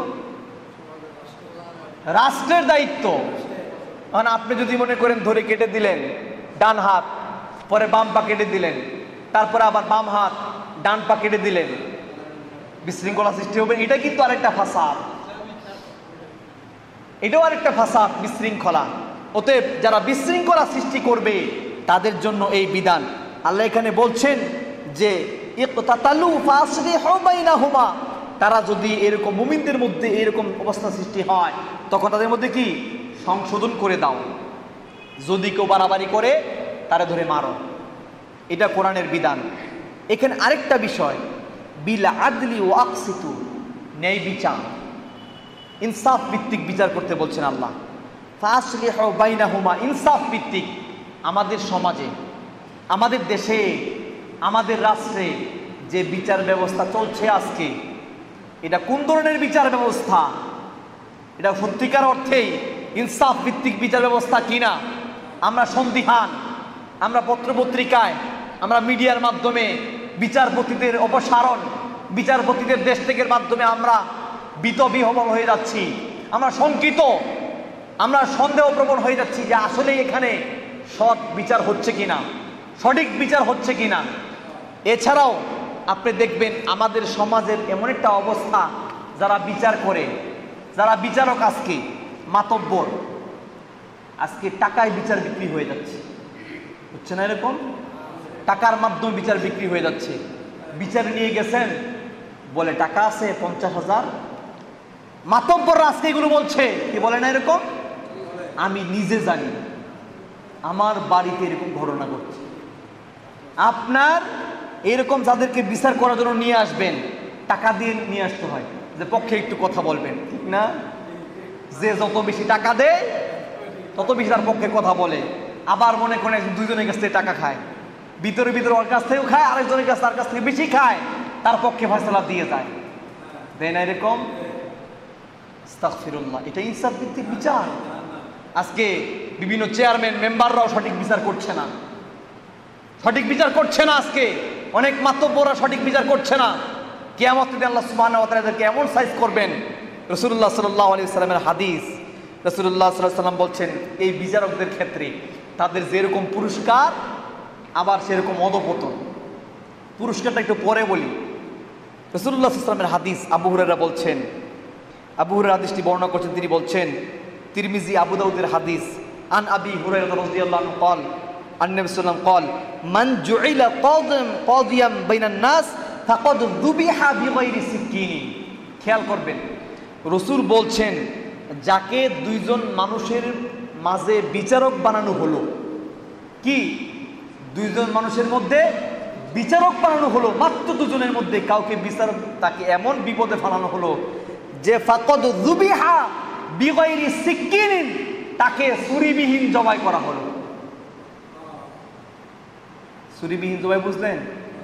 রাষ্ট্রের দায়িত্ব। কারণ আপনি যদি মনে করেন ধরে কেটে দিলেন ডান হাত, পরে বাম পা কেটে দিলেন, তারপরে আবার বাম হাত ডান পা কেটে দিলেন, বিশৃঙ্খলা সৃষ্টি হবে। এটা কিন্তু আরেকটা ফাসাদ, এটাও আরেকটা ফাসাদ, বিশৃঙ্খলা। অতএব যারা বিশৃঙ্খলা সৃষ্টি করবে তাদের জন্য এই বিধান। আল্লাহ এখানে বলছেন যে ইকতাতালু ফাসলিহু বাইনাহুমা, তারা যদি এরকম মুমিনদের মধ্যে এরকম অবস্থা সৃষ্টি হয়, তখন তাদের মধ্যে কি সংশোধন করে দাও। যদি কেউ বাড়াবাড়ি করে তারা ধরে মারো, এটা কোরআনের বিধান। এখানে আরেকটা বিষয়, বিল আদলি ওয়া আকসিতু, ন্যায় বিচার, ইনসাফ ভিত্তিক বিচার করতে বলছেন আল্লাহ। ফাসলিহু বাইনাহুমা, ইনসাফ ভিত্তিক। আমাদের সমাজে, আমাদের দেশে, আমাদের রাষ্ট্রে যে বিচার ব্যবস্থা চলছে আজকে, এটা কোন ধরনের বিচার ব্যবস্থা? এটা সত্যিকার অর্থেই ইনসাফ ভিত্তিক বিচার ব্যবস্থা কিনা আমরা সন্দিহান। আমরা পত্রপত্রিকায়, আমরা মিডিয়ার মাধ্যমে বিচারপতিদের অপসারণ, বিচারপতিদের দেশ থেকে মাধ্যমে আমরা বিহবল হয়ে যাচ্ছি, আমরা শঙ্কিত, আমরা সন্দেহপ্রবণ হয়ে যাচ্ছি যে আসলে এখানে সৎ বিচার হচ্ছে কিনা, সঠিক বিচার হচ্ছে কিনা। এছাড়াও আপনি দেখবেন আমাদের সমাজের এমন একটা অবস্থা, যারা বিচার করে, যারা বিচারক আজকে মাতব্বর, আজকে টাকায় বিচার বিক্রি হয়ে যাচ্ছে, হচ্ছে না এরকম? টাকার মাধ্যমে বিচার বিক্রি হয়ে যাচ্ছে। বিচার নিয়ে গেছেন, বলে টাকা আছে 50,000। মাতব্বররা আজকে এগুলো বলছে, কি বলে না এরকম? আমি নিজে জানি, আমার বাড়িতে এরকম ঘটনা ঘটছে। আপনার এরকম যাদেরকে বিচার করার জন্য নিয়ে আসবেন, টাকা দিয়ে নিয়ে আসতে হয়, যে পক্ষে একটু কথা বলবেন, ঠিক না? যে যত বেশি টাকা দেয় তত বেশি তার পক্ষে কথা বলে। আবার মনে করেন দুইজনের কাছ থেকে টাকা খায়, ভিতরে ওর কাছ থেকেও খায়, আরেকজনের কাছে তার কাছ থেকে বেশি খায়, তার পক্ষে ফয়সালা দিয়ে যায়, দেয় না এরকম? আস্তাগফিরুল্লাহ, এটা ইনসাফ ভিত্তিক বিচার। আজকে বিভিন্ন চেয়ারম্যান মেম্বাররাও সঠিক বিচার করছে না, আজকে অনেক মাতব্বররা সঠিক বিচার করছে না। কিয়ামতের দিন আল্লাহ সুবহানাহু ওয়া তাআলা এদেরকে এমন সাইজ করবেন। রাসূলুল্লাহ সাল্লাল্লাহু আলাইহি ওয়াসাল্লামের হাদিস, রাসূলুল্লাহ সাল্লাল্লাহু আলাইহি ওয়াসাল্লাম বলছেন, এই বিচারকদের ক্ষেত্রে তাদের যেরকম পুরস্কার, আবার সেরকম অধপতন। পুরস্কারটা একটু পরে বলি। রাসূলুল্লাহ সাল্লাল্লাহু আলাইহি ওয়াসাল্লামের হাদিস, আবু হুরায়রা বলছেন, আবু হুরায়রা হাদিসটি বর্ণনা করছেন, তিনি বলছেন, তিরমিজি, আবু দাউদের হাদিস, আন আবি হুরায়রা রাদিয়াল্লাহু আনহু قال النبي صلى الله عليه وسلم قال من جعل قاضيا بين الناس فقد ذبح بغير سكين। খেয়াল করবেন, রাসূল বলছেন, যাকে দুইজন মানুষের মাঝে বিচারক বানানো হলো, কি দুইজন মানুষের মধ্যে বিচারক বানানো হলো, মাত্র দুজনের মধ্যে কাউকে বিচারক, তাকে এমন বিপদে ফেলানো হলো যে ফাকদ যুবিহা বিগাইরি সিকিনিন, তাকে ছুরিবিহীন জবাই করা হলো। ছুরিবিহীন জবাই বুঝলেন?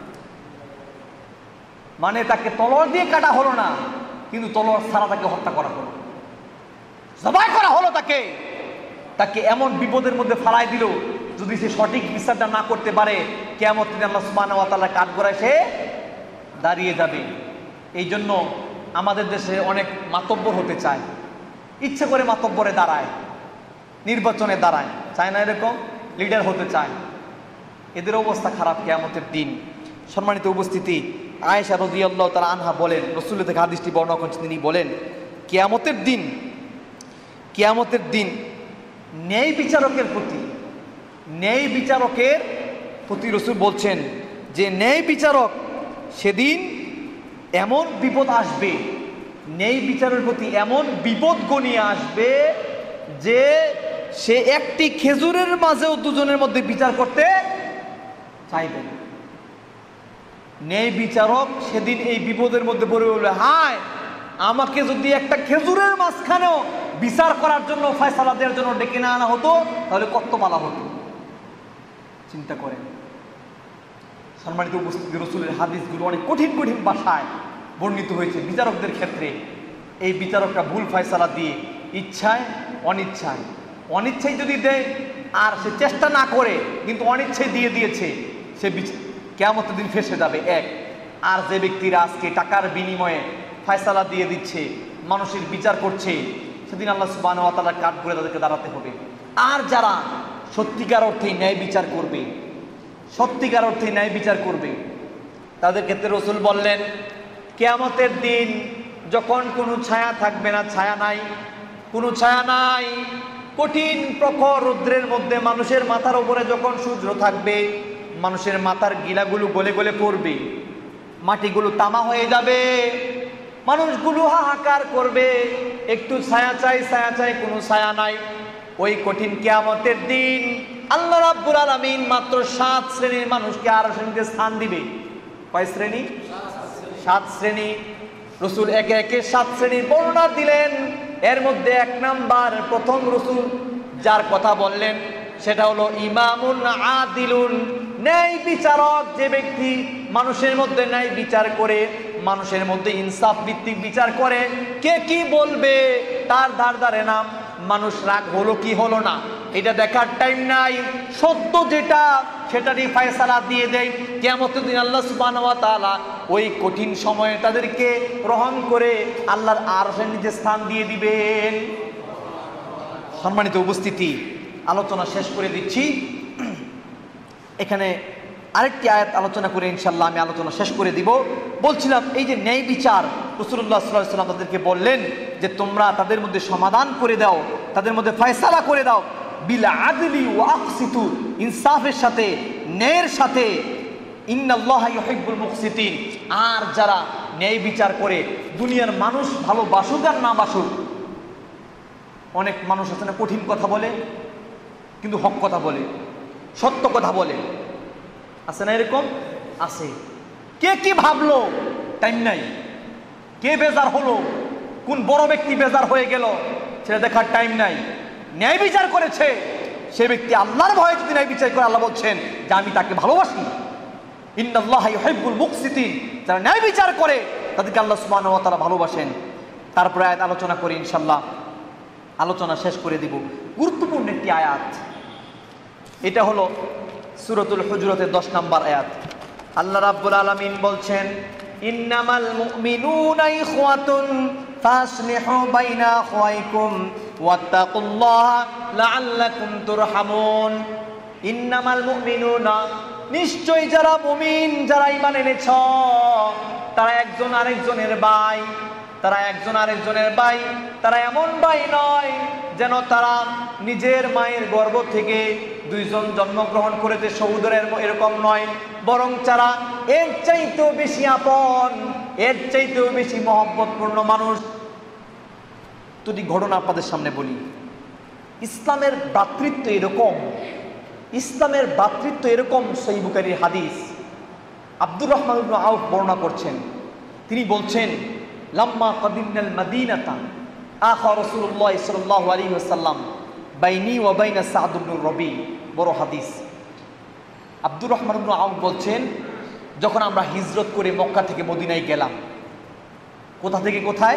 মানে তাকে তলোয়ার দিয়ে কাটা হলো না, কিন্তু তলোয়ার ছাড়া তাকে হত্যা করা হলো, জবাই করা হলো তাকে। তাকে এমন বিপদের মধ্যে ফেলাই দিল, যদি সে সঠিক বিচারটা না করতে পারে কিয়ামতের দিন আল্লাহ সুবহানাহু ওয়া তাআলার কাঠগড়ায় সে দাঁড়িয়ে যাবে। এই জন্য আমাদের দেশে অনেক মাতব্বর হতে চায়, ইচ্ছে করে মাতব্বরে দাঁড়ায়, নির্বাচনে দাঁড়ায়, চায় না এরকম লিডার হতে চায়। এদের অবস্থা খারাপ কিয়ামতের দিন। সম্মানিত উপস্থিতি, আয়েশা রাদিয়াল্লাহু তাআলা আনহা বলেন, রাসূল থেকে হাদিসটি বর্ণনা করেছেন, তিনি বলেন কিয়ামতের দিন ন্যায় বিচারকের প্রতি রাসূল বলছেন যে ন্যায় বিচারক সেদিন এমন বিপদ আসবে, ন্যায় বিচারের প্রতি এমন বিপদ গনিয়ে আসবে যে সে একটি খেজুরের মাঝেও দুজনের মধ্যে বিচার করতে চাইবে না। ন্যায় বিচারক সেদিন এই বিপদের মধ্যে পড়ে বলবে, হায় আমাকে যদি একটা খেজুরের মাঝখানেও বিচার করার জন্য, ফয়সালা দেওয়ার জন্য ডেকে না আনা হতো, তাহলে কত ভালো হতো। চিন্তা করেন। সম্মানিত উপস্থিতি, রাসূলের হাদিসগুলো অনেক কঠিন কঠিন ভাষায় বর্ণিত হয়েছে বিচারকদের ক্ষেত্রে। এই বিচারকরা ভুল ফয়সালা দিয়ে ইচ্ছায় অনিচ্ছায় যদি দেয়, আর সে চেষ্টা না করে কিন্তু অনিচ্ছায় দিয়ে দিয়েছে, সে কিয়ামতের দিন ফেঁসে যাবে এক। আর যে ব্যক্তিরা আজকে টাকার বিনিময়ে ফয়সালা দিয়ে দিচ্ছে, মানুষের বিচার করছে, সেদিন আল্লাহ সুবহানাহু ওয়া তাআলার কাঠগড়ায় তাদেরকে দাঁড়াতে হবে। আর যারা সত্যিকার অর্থে ন্যায় বিচার করবে, তাদের ক্ষেত্রে রাসূল বললেন কিয়ামতের দিন যখন কোনো ছায়া থাকবে না, কোনো ছায়া নাই, কঠিন প্রখর রৌদ্রের মধ্যে মানুষের মাথার উপরে যখন সূর্য থাকবে, মানুষের মাথার গিলাগুলো গলে গলে পড়বে, মাটিগুলো তামা হয়ে যাবে, মানুষগুলো হাহাকার করবে, একটু ছায়া চাই, কোনো ছায়া নাই। ওই কঠিন কিয়ামতের দিন আল্লাহ রাব্বুল আলামিন মাত্র 7 শ্রেণীর মানুষকে আরশের স্থান দিবে। কয় শ্রেণী? 7 শ্রেণী। রাসূল একে একে 7 শ্রেণীর বর্ণনা দিলেন। এর মধ্যে 1 নাম্বার, প্রথম রাসূল যার কথা বললেন সেটা হলো ইমামুন আদিলুন, ন্যায় বিচারক। যে ব্যক্তি মানুষের মধ্যে ন্যায় বিচার করে, মানুষের মধ্যে ইনসাফ ভিত্তিক বিচার করে, কে কি বলবে তার ধারে না, মানুষ রাগ হলো কি হলো না এটা দেখার টাইম নাই, সত্য যেটা সেটারই ফয়সালা দিয়ে দেয়। কিয়ামতের দিন আল্লাহ সুবহানাহু ওয়া তাআলা ওই কঠিন সময়ে তাদেরকে রহম করে আল্লাহর আরশের নিচে স্থান দিয়ে দিবেন। সম্মানিত উপস্থিতি, আলোচনা শেষ করে দিচ্ছি। এখানে আরেকটি আয়াত আলোচনা করে ইনশাআল্লাহ আমি আলোচনা শেষ করে দিব। বলছিলাম এই যে ন্যায় বিচার, রাসূলুল্লাহ সাল্লাল্লাহু আলাইহি ওয়াসাল্লাম তাদেরকে বললেন যে তোমরা তাদের মধ্যে সমাধান করে দাও, তাদের মধ্যে ফয়সালা করে দাও, বিল আদলি ওয়া আকসিতু, ইনসাফের সাথে, ন্যায়ের সাথে, ইন্নাল্লাহা ইউহিব্বুল মুকসিতিন। আর যারা ন্যায় বিচার করে, দুনিয়ার মানুষ ভালোবাসুক আর না বাসুক, অনেক মানুষ আছে না কঠিন কথা বলে কিন্তু হক কথা বলে, সত্য কথা বলে, আছে না এরকম? আছে। কে কি ভাবলো টাইম নাই, কে বেজার হলো, কোন বড় ব্যক্তি বেজার হয়ে গেল সেটা দেখার টাইম নাই। ন্যায় বিচার করেছে সে ব্যক্তি আল্লাহর ভয়ে যদি ন্যায় বিচার করে, আল্লাহ বলছেন যে আমি তাকে ভালোবাসি। ইন্নাল্লাহা ইউহিব্বুল মুকসিতিন, যারা ন্যায় বিচার করে তাদেরকে আল্লাহ সুবহানাহু ওয়া তাআলা ভালোবাসেন। তারপরে আয়াত আলোচনা করি ইনশাআল্লাহ, আলোচনা শেষ করে দিব। গুরুত্বপূর্ণ একটি আয়াত, এটা হলো সূরাতুল হুজুরাতের 10 নম্বর আয়াত। আল্লাহ রাব্বুল আলামিন বলছেন ইন্নামাল মুমিনুনা ইখওয়াতুন ফাসলিহু বাইনা আখওয়াইকুম ওয়াত্তাকুল্লাহা লাআল্লাকুম তুরহামুন। ইন্নামাল মুমিনুনা, নিশ্চয় যারা মুমিন, যারা ঈমান এনেছ, তারা একজন আরেকজনের ভাই, তারা একজন আরেকজনের ভাই। তারা এমন ভাই নয় যেন তারা নিজের মায়ের গর্ভ থেকে দুইজন জন্মগ্রহণ করেছে সহোদরের, এরকম নয়, বরং তারা এর চাইতেও বেশি আপন, এর চাইতেও বেশি মহব্বতপূর্ণ মানুষ। দুটি ঘটনা আপনাদের সামনে বলি। ইসলামের ভ্রাতৃত্ব এরকম ইসলামের ভ্রাতৃত্ব এরকম। সহিহ বুখারীর হাদিস, আব্দুর রহমান ইবনে আউফ বর্ণনা করছেন। তিনি বলছেন, লাম্মা কাদিমনাল মাদিনাতা আখা রাসূলুল্লাহ সাল্লাল্লাহু আলাইহি ওয়াসাল্লাম বাইনি ওয়া বাইনা সাদ ইবনে রবি। বড় হাদিস। আব্দুর রহমান ইবনে আউফ বলছেন, যখন আমরা হিজরত করে মক্কা থেকে মদিনায় গেলাম। কোথা থেকে কোথায়?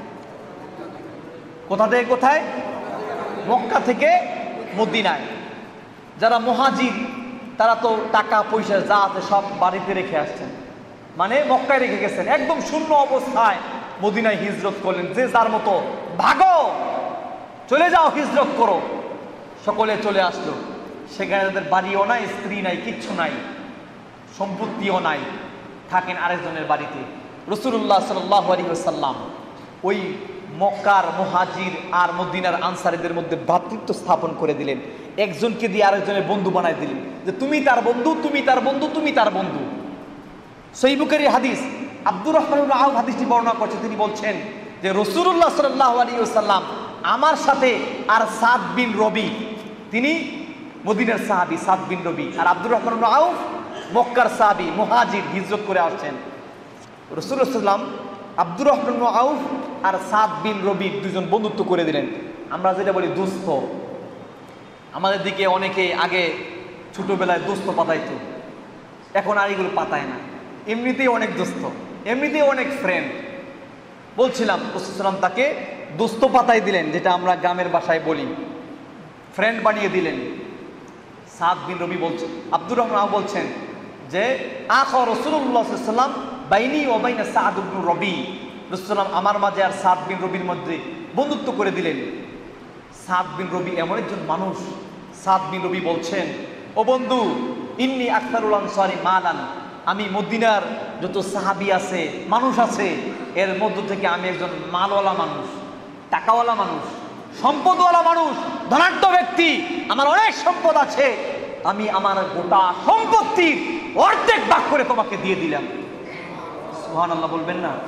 কোথা থেকে কোথায়? মক্কা থেকে মদিনায়। যারা মুহাজির তারা তো টাকা পয়সা যা আছে সব বাড়িতে রেখে আসছেন, মানে মক্কায় রেখে গেছেন। একদম শূন্য অবস্থায় মদিনায় হিজরত করলেন। যে যার মতো ভাগো, চলে যাও, হিজরত করো। সকলে চলে আসলো। সেখানে তাদের বাড়িও নাই, স্ত্রী নাই, কিচ্ছু নাই, সম্পত্তিও নাই, থাকেন আরেকজনের বাড়িতে। রাসূলুল্লাহ সাল্লাল্লাহু আলাইহি ওয়াসাল্লাম ওই মক্কার মুহাজির আর মদিনার আনসারীদের মধ্যে ভ্রাতৃত্ব স্থাপন করে দিলেন। একজনকে দিয়ে আরেকজনের বন্ধু বানায় দিলেন, যে তুমি তার বন্ধু, তুমি তার বন্ধু, তুমি তার বন্ধু। সহিহ বুখারীর হাদিস, আব্দুর রহমান ইবনে আউফ হাদিসটি বর্ণনা করছেন। তিনি বলছেন যে রাসূলুল্লাহ সাল্লাল্লাহু আলাইহি ওয়াসাল্লাম আমার সাথে আর সাদ বিন রবি, তিনি মদিনার সাহাবী সাদ বিন রবি, আর আব্দুর রহমান ইবনে আউফ মক্কার সাহাবী মুহাজির, হিজরত করে আসছেন। রাসূলুল্লাহ সাল্লাম আব্দুর রহমান ইবনে আউফ আর সাদ বিন রবি দুজন বন্ধুত্ব করে দিলেন। আমরা যেটা বলি দোস্ত, আমাদের দিকে অনেকে আগে ছোটবেলায় দোস্ত পাতাইতো, এখন আর এগুলো পাতায় না। এমনিতেই অনেক দোস্ত, এমনিতেই অনেক ফ্রেন্ড। বলছিলাম রাসূলুল্লাহ সাল্লাম তাকে দোস্ত পাতাই দিলেন, যেটা আমরা গ্রামের ভাষায় বলি, ফ্রেন্ড বানিয়ে দিলেন। সাদ বিন রবি বলছেন, আব্দুর রহমান বলছেন যে আখা রাসূলুল্লাহ সাল্লাল্লাহু আলাইহি ওয়াসাল্লাম বাইনি ওয়া বাইনা সাদ ইবনে রবি। রাসূলুল্লাহ আমার মাঝে আর সাদ বিন রবির মধ্যে বন্ধুত্ব করে দিলেন। সাদ বিন রবি এমন একজন মানুষ। সাদ বিন রবি বলছেন, ও বন্ধু, ইন্নী আকসারুল আনসারি মালান, আমি মদিনার যত সাহাবী আছে, মানুষ আছে, এর মধ্য থেকে আমি একজন মালওয়ালা মানুষ, টাকাওয়ালা মানুষ, সম্পদওয়ালা মানুষ, ধনাঢ্য ব্যক্তি। আমার অনেক সম্পদ আছে, আমি আমার গোটা সম্পত্তির অর্ধেক ভাগ করে তোমাকে দিয়ে দিলাম। সুবহানাল্লাহ বলবেন না?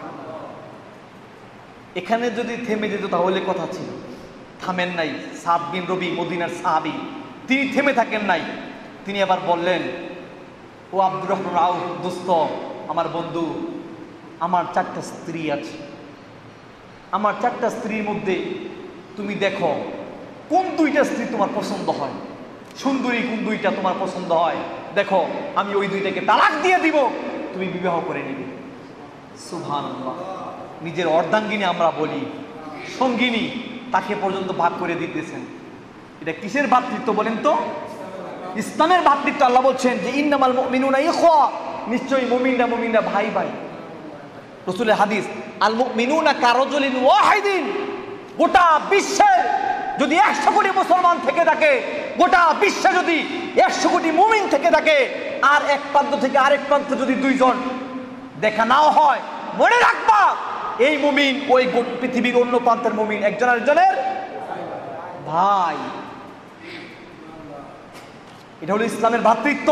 এখানে যদি থেমে যেত তাহলে কথা ছিল, থামেন নাই। সাদ বিন রবি মদিনার সাহাবী, তিনি থেমে থাকেন নাই। তিনি আবার বললেন, ও আব্দুর রহমান আউফ, দোস্ত, আমার বন্ধু, আমার 4টা স্ত্রী আছে। আমার 4টা স্ত্রীর মধ্যে তুমি দেখো কোন 2টা স্ত্রী তোমার পছন্দ হয়, সুন্দরী কোন 2টা তোমার পছন্দ হয়, দেখো আমি ওই 2টাকে তালাক দিয়ে দিব, তুমি বিবাহ করে নিবে। সুবহানাল্লাহ। নিজের অর্ধাঙ্গিনী আমরা বলি, সঙ্গিনী, তাকে পর্যন্ত ভাগ করে দিতেছেন। এটা কিসের ভ্রাতৃত্ব বলেন তো? ইসলামের ভ্রাতৃত্ব। আল্লাহ বলছেন যে ইন্নামাল মুমিনুনা ইখওয়া, নিশ্চয়ই মুমিনরা ভাই ভাই। রাসূলের হাদিস, আল মুমিনুনা কারাজুলিন ওয়াহিদিন। গোটা বিশ্বের যদি 100 কোটি মুসলমান থেকে থাকে, গোটা বিশ্বে যদি 100 কোটি মুমিন থেকে থাকে, আর এক প্রান্ত থেকে আরেক প্রান্ত যদি 2 জন দেখা নাও হয়, মনে রাখবা এই মুমিন ওই পৃথিবীর অন্য প্রান্তের মুমিন একজন আরেকজনের ভাই। এটা হলো ইসলামের ভ্রাতৃত্ব।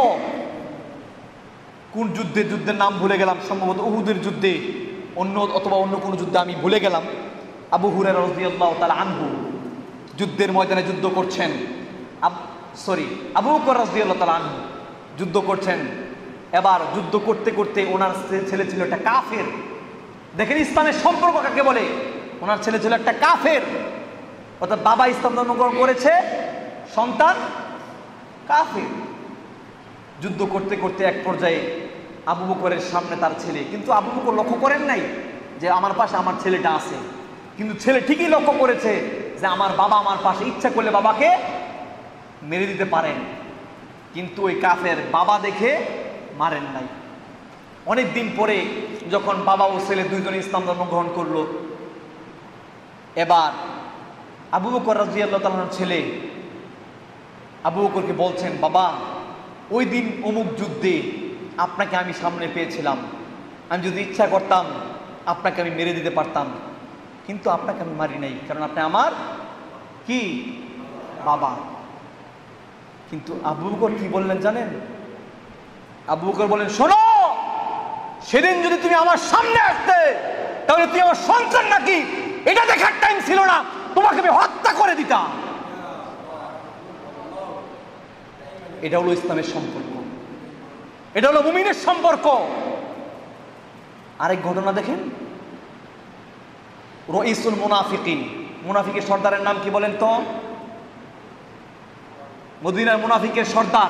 কোন যুদ্ধের নাম ভুলে গেলাম, সম্ভবত উহুদের যুদ্ধে, অথবা অন্য কোনো যুদ্ধে আমি ভুলে গেলাম। আবু হুরায়রা রাদিয়াল্লাহু তাআলা আনহু যুদ্ধের ময়দানে যুদ্ধ করছেন। আবু বকর রাদিয়াল্লাহু তাআলা আনহু যুদ্ধ করছেন। এবার যুদ্ধ করতে করতে ওনার ছেলে ছিল একটা কাফের। দেখেন ইসলামের সম্পর্ক কাকে বলে। ওনার ছেলে ছিল একটা কাফের, অর্থাৎ বাবা ইসলাম ধর্ম গ্রহণ করেছে, সন্তান কাফের। যুদ্ধ করতে করতে এক পর্যায়ে আবু বকরের সামনে তার ছেলে, কিন্তু আবু বকর লক্ষ্য করেন নাই যে আমার পাশে আমার ছেলেটা আছে, কিন্তু ছেলে ঠিকই লক্ষ্য করেছে যে আমার বাবা আমার পাশে, ইচ্ছা করলে বাবাকে মেরে দিতে পারেন, কিন্তু ওই কাফের বাবা দেখে মারেন নাই। অনেক দিন পরে যখন বাবা ও ছেলে 2 জন ইসলাম ধর্ম গ্রহণ করলো, এবার আবু বকর রাদিয়াল্লাহু তাআলার ছেলে আবু বকরকে বলছেন, বাবা, ওই দিন অমুক যুদ্ধে আপনাকে আমি সামনে পেয়েছিলাম, আমি যদি ইচ্ছা করতাম আপনাকে আমি মেরে দিতে পারতাম, কিন্তু আপনাকে আমি মারি নাই, কারণ আপনি আমার কি বাবা। কিন্তু আবু বকর কি বললেন জানেন? আবু বকর বলেন, শোনো, সেদিন যদি তুমি আমার সামনে আসতে, তাহলে তুমি আমার সন্তান নাকি এটা দেখার টাইম ছিল না, তোমাকে আমি হত্যা করে দিতাম। এটা হলো ইসলামের সম্পর্ক, এটা হলো মুমিনের সম্পর্ক। আরেক ঘটনা দেখেন, রইসুল মুনাফিকিন, মুনাফিকের সর্দারের নাম কি বলেন তো? মদিনার মুনাফিকের সর্দার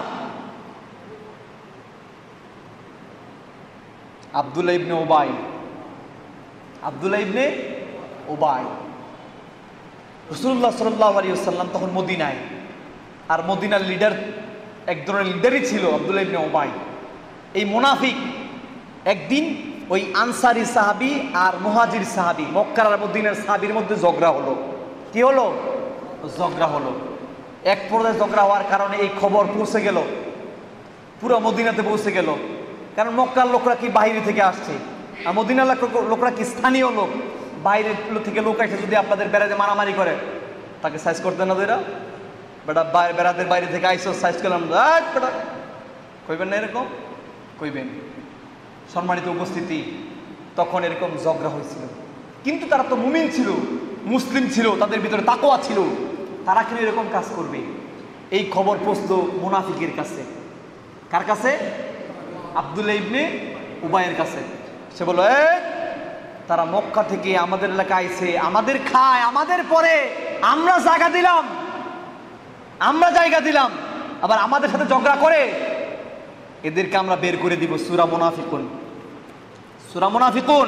আব্দুল্লাহ ইবনে উবাই। আব্দুল্লাহ ইবনে উবাই, রাসূলুল্লাহ সাল্লাল্লাহু আলাইহি ওয়াসাল্লাম তখন মদিনায়, আর মদিনার লিডার এক ধরনের লিডারই ছিল আব্দুল্লাহ ইবনে উবাই। এই মুনাফিক একদিন ওই আনসারি সাহাবী আর মুহাজির সাহাবী, মক্কার আর মদিনার সাহাবীর মধ্যে ঝগড়া হলো। কি হলো? ঝগড়া হলো। এক পর্যায়ে ঝগড়া হওয়ার কারণে এই খবর পৌঁছে গেল, পুরো মদিনাতে পৌঁছে গেল। কারণ মক্কার লোকরা কি বাইরে থেকে আসছে, আর মদিনার লোকরা কি স্থানীয় লোক। বাইরের থেকে লোক এসে যদি আপনাদের বেড়াতে মারামারি করে, তাকে সাইজ করতে না দেরা, বেটা বেড়াদের বাইরে থেকে আইসো সাইজ করলাম, বেটা কইবেন না এরকম? কইবেন। সম্মানিত উপস্থিতি, তখন এরকম ঝগড়া হয়েছিল, কিন্তু তারা তো মুমিন ছিল, মুসলিম ছিল, তাদের ভিতরে তাকওয়া ছিল, তারা কিন্তু এরকম কাজ করবে। এই খবর পৌঁছলো মুনাফিকের কাছে। কার কাছে? আব্দুল্লাহ ইবনে উবাইয়ের কাছে। সে বলল, তারা মক্কা থেকে আমাদের এলাকায় আইছে, আমাদের খায়, আমাদের পরে আমরা জায়গা দিলাম, আবার আমাদের সাথে ঝগড়া করে, এদেরকে আমরা বের করে দিব। সূরা মুনাফিকুন, সূরা মুনাফিকুন।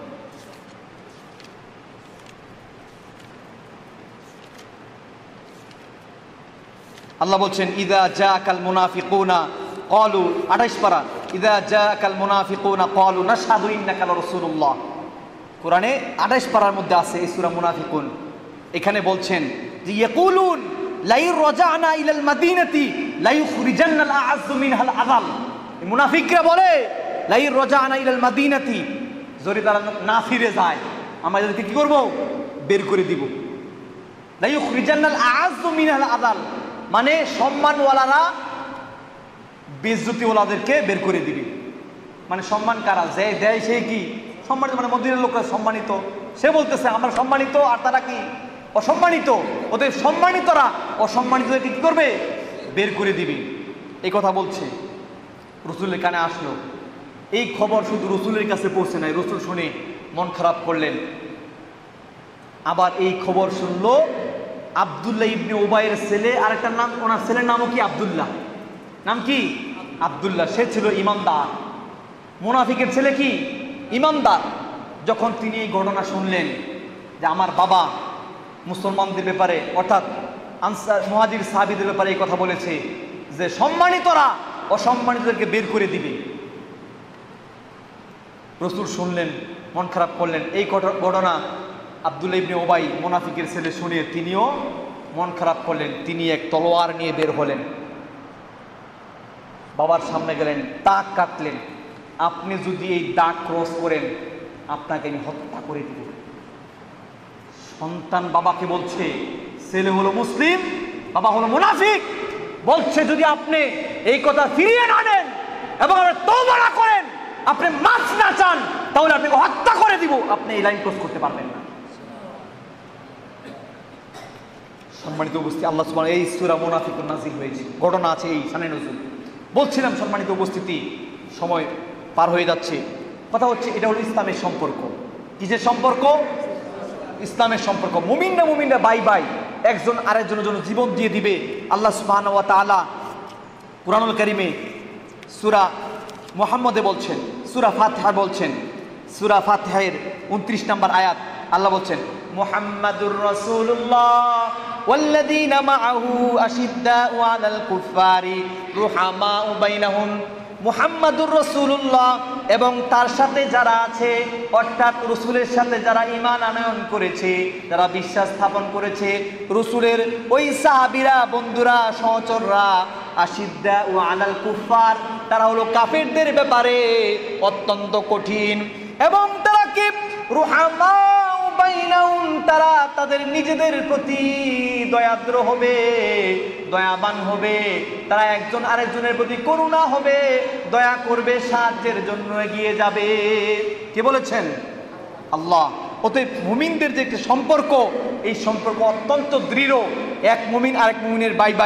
আল্লাহ বলছেন, ইদা জাআকাল মুনাফিকুনা ক্বালু, 28 পারা, ইদা জাআকাল মুনাফিকুনা ক্বালু নাশহাদু ইন্নাকা রাসূলুল্লাহ। কোরআনে 28 পারার মধ্যে আছে এই সূরা মুনাফিকুন। এখানে বলছেন যে ইয়াকুলুন লাইন রাজানা ইলাল মাদিনাতি লা ইখরিজান্নাল আ'আজ্জু মিনহাল আযাল। মুনাফিকরা বলে লাইন রাজানা ইলাল মাদিনাতি, যদি তারা না ফিরে যায় আমরা এদেরকে কি করব? বের করে দিব। লা ইখরিজান্নাল আ'আজ্জু মিনহাল আযাল, মানে সম্মানওয়ালারা বেইজ্জতিওয়ালাদেরকে বের করে দিবে। মানে সম্মান কারা যে দেয় সে কি সম্মানিত, মানে মদিনার লোকরা সম্মানিত, সে বলতেছে আমরা সম্মানিত আর তারা কি অসম্মানিত, ওদের সম্মানিতরা অসম্মানিতদেরকে কি করবে? বের করে দিবে। এই কথা বলছে, রসুলের কানে আসলো। এই খবর শুধু রসুলের কাছে পৌঁছে নাই, রসুল শুনে মন খারাপ করলেন। আবার এই খবর শুনলো আব্দুল্লাহ ইবনে উবাইয়ের ছেলে, আরেকটা নাম, ওনার ছেলের নামও কি আব্দুল্লাহ, নাম কি আব্দুল্লাহ, সে ছিল ইমানদার। মুনাফিকের ছেলে কি ইমানদার। যখন তিনি এই ঘটনা শুনলেন যে আমার বাবা মুসলমানদের ব্যাপারে, অর্থাৎ আনসার মুহাজির সাহাবীদের ব্যাপারে এই কথা বলেছে যে সম্মানিতরা অসম্মানিতদেরকে বের করে দিবে, রাসূল শুনলেন, মন খারাপ করলেন। এই ঘটনা আব্দুল্লাহ ইবনে উবাই মুনাফিকের ছেলে শুনে তিনিও মন খারাপ করলেন। তিনি এক তলোয়ার নিয়ে বের হলেন, বাবার সামনে গেলেন, দাগ কাটলেন, আপনি যদি এই দাগ ক্রস করেন আপনাকে আমি হত্যা করে দিব। সন্তান বাবাকে বলছে, ছেলে হলো মুসলিম, বাবা হলো মুনাফিক, বলছে যদি আপনি এই কথা ফিরিয়ে না নেন এবং তওবা না করেন, আপনি মাছ না চান, তাহলে আপনাকে হত্যা করে দিব। আপনি এই লাইন ক্রস করতে পারবেন না। সম্মানিত উপস্থিতি, আল্লাহ সুবহানাহু এই সূরা মুনাফিকুন নাযিল হয়েছে, ঘটনা আছে এই শানে নজুল। বলছিলাম সম্মানিত উপস্থিতি, সময় পার হয়ে যাচ্ছে। কথা হচ্ছে এটা হলো ইসলামের সম্পর্ক। কিসের সম্পর্ক? ইসলামের সম্পর্ক। মুমিনরা বাই বাই একজন আরেকজনের জন্য জীবন দিয়ে দিবে। আল্লাহ সুবহানাহু ওয়া তাআলা কুরআনুল কারীমে সূরা মুহাম্মদে বলছেন, সূরা ফাতিহা বলছেন, সূরা ফাতিহার 29 নম্বর আয়াত আল্লাহ বলছেন, মুহাম্মাদুর রাসূলুল্লাহ ওয়াল্লাযীনা মাআহু আশিদ্দাউ আলাল কুফারি রুহামাউ বাইনাহুম। মুহাম্মাদুর রাসূলুল্লাহ এবং তার সাথে যারা আছে, অর্থাৎ রসুলের সাথে যারা ঈমান আনয়ন করেছে, যারা বিশ্বাস স্থাপন করেছে, রসুলের ওই সাহাবীরা, বন্ধুরা, সহচররা, আশিদ্দাউ আলাল কুফার, তারা হলো কাফেরদের ব্যাপারে অত্যন্ত কঠিন। এবং তারা কি রুহামাউ বাইনাহুম, তারা তাদের নিজেদের প্রতি দয়াদ্র হবে, দয়াবান হবে, তারা একজন আরেকজনের প্রতি করুণা হবে, দয়া করবে, সাহায্যের জন্য এগিয়ে যাবে। কে বলেছেন? আল্লাহ। অতএব মুমিনদের যে একটি সম্পর্ক, এই সম্পর্ক অত্যন্ত দৃঢ়। এক মুমিন আরেক মুমিনের বাই বাই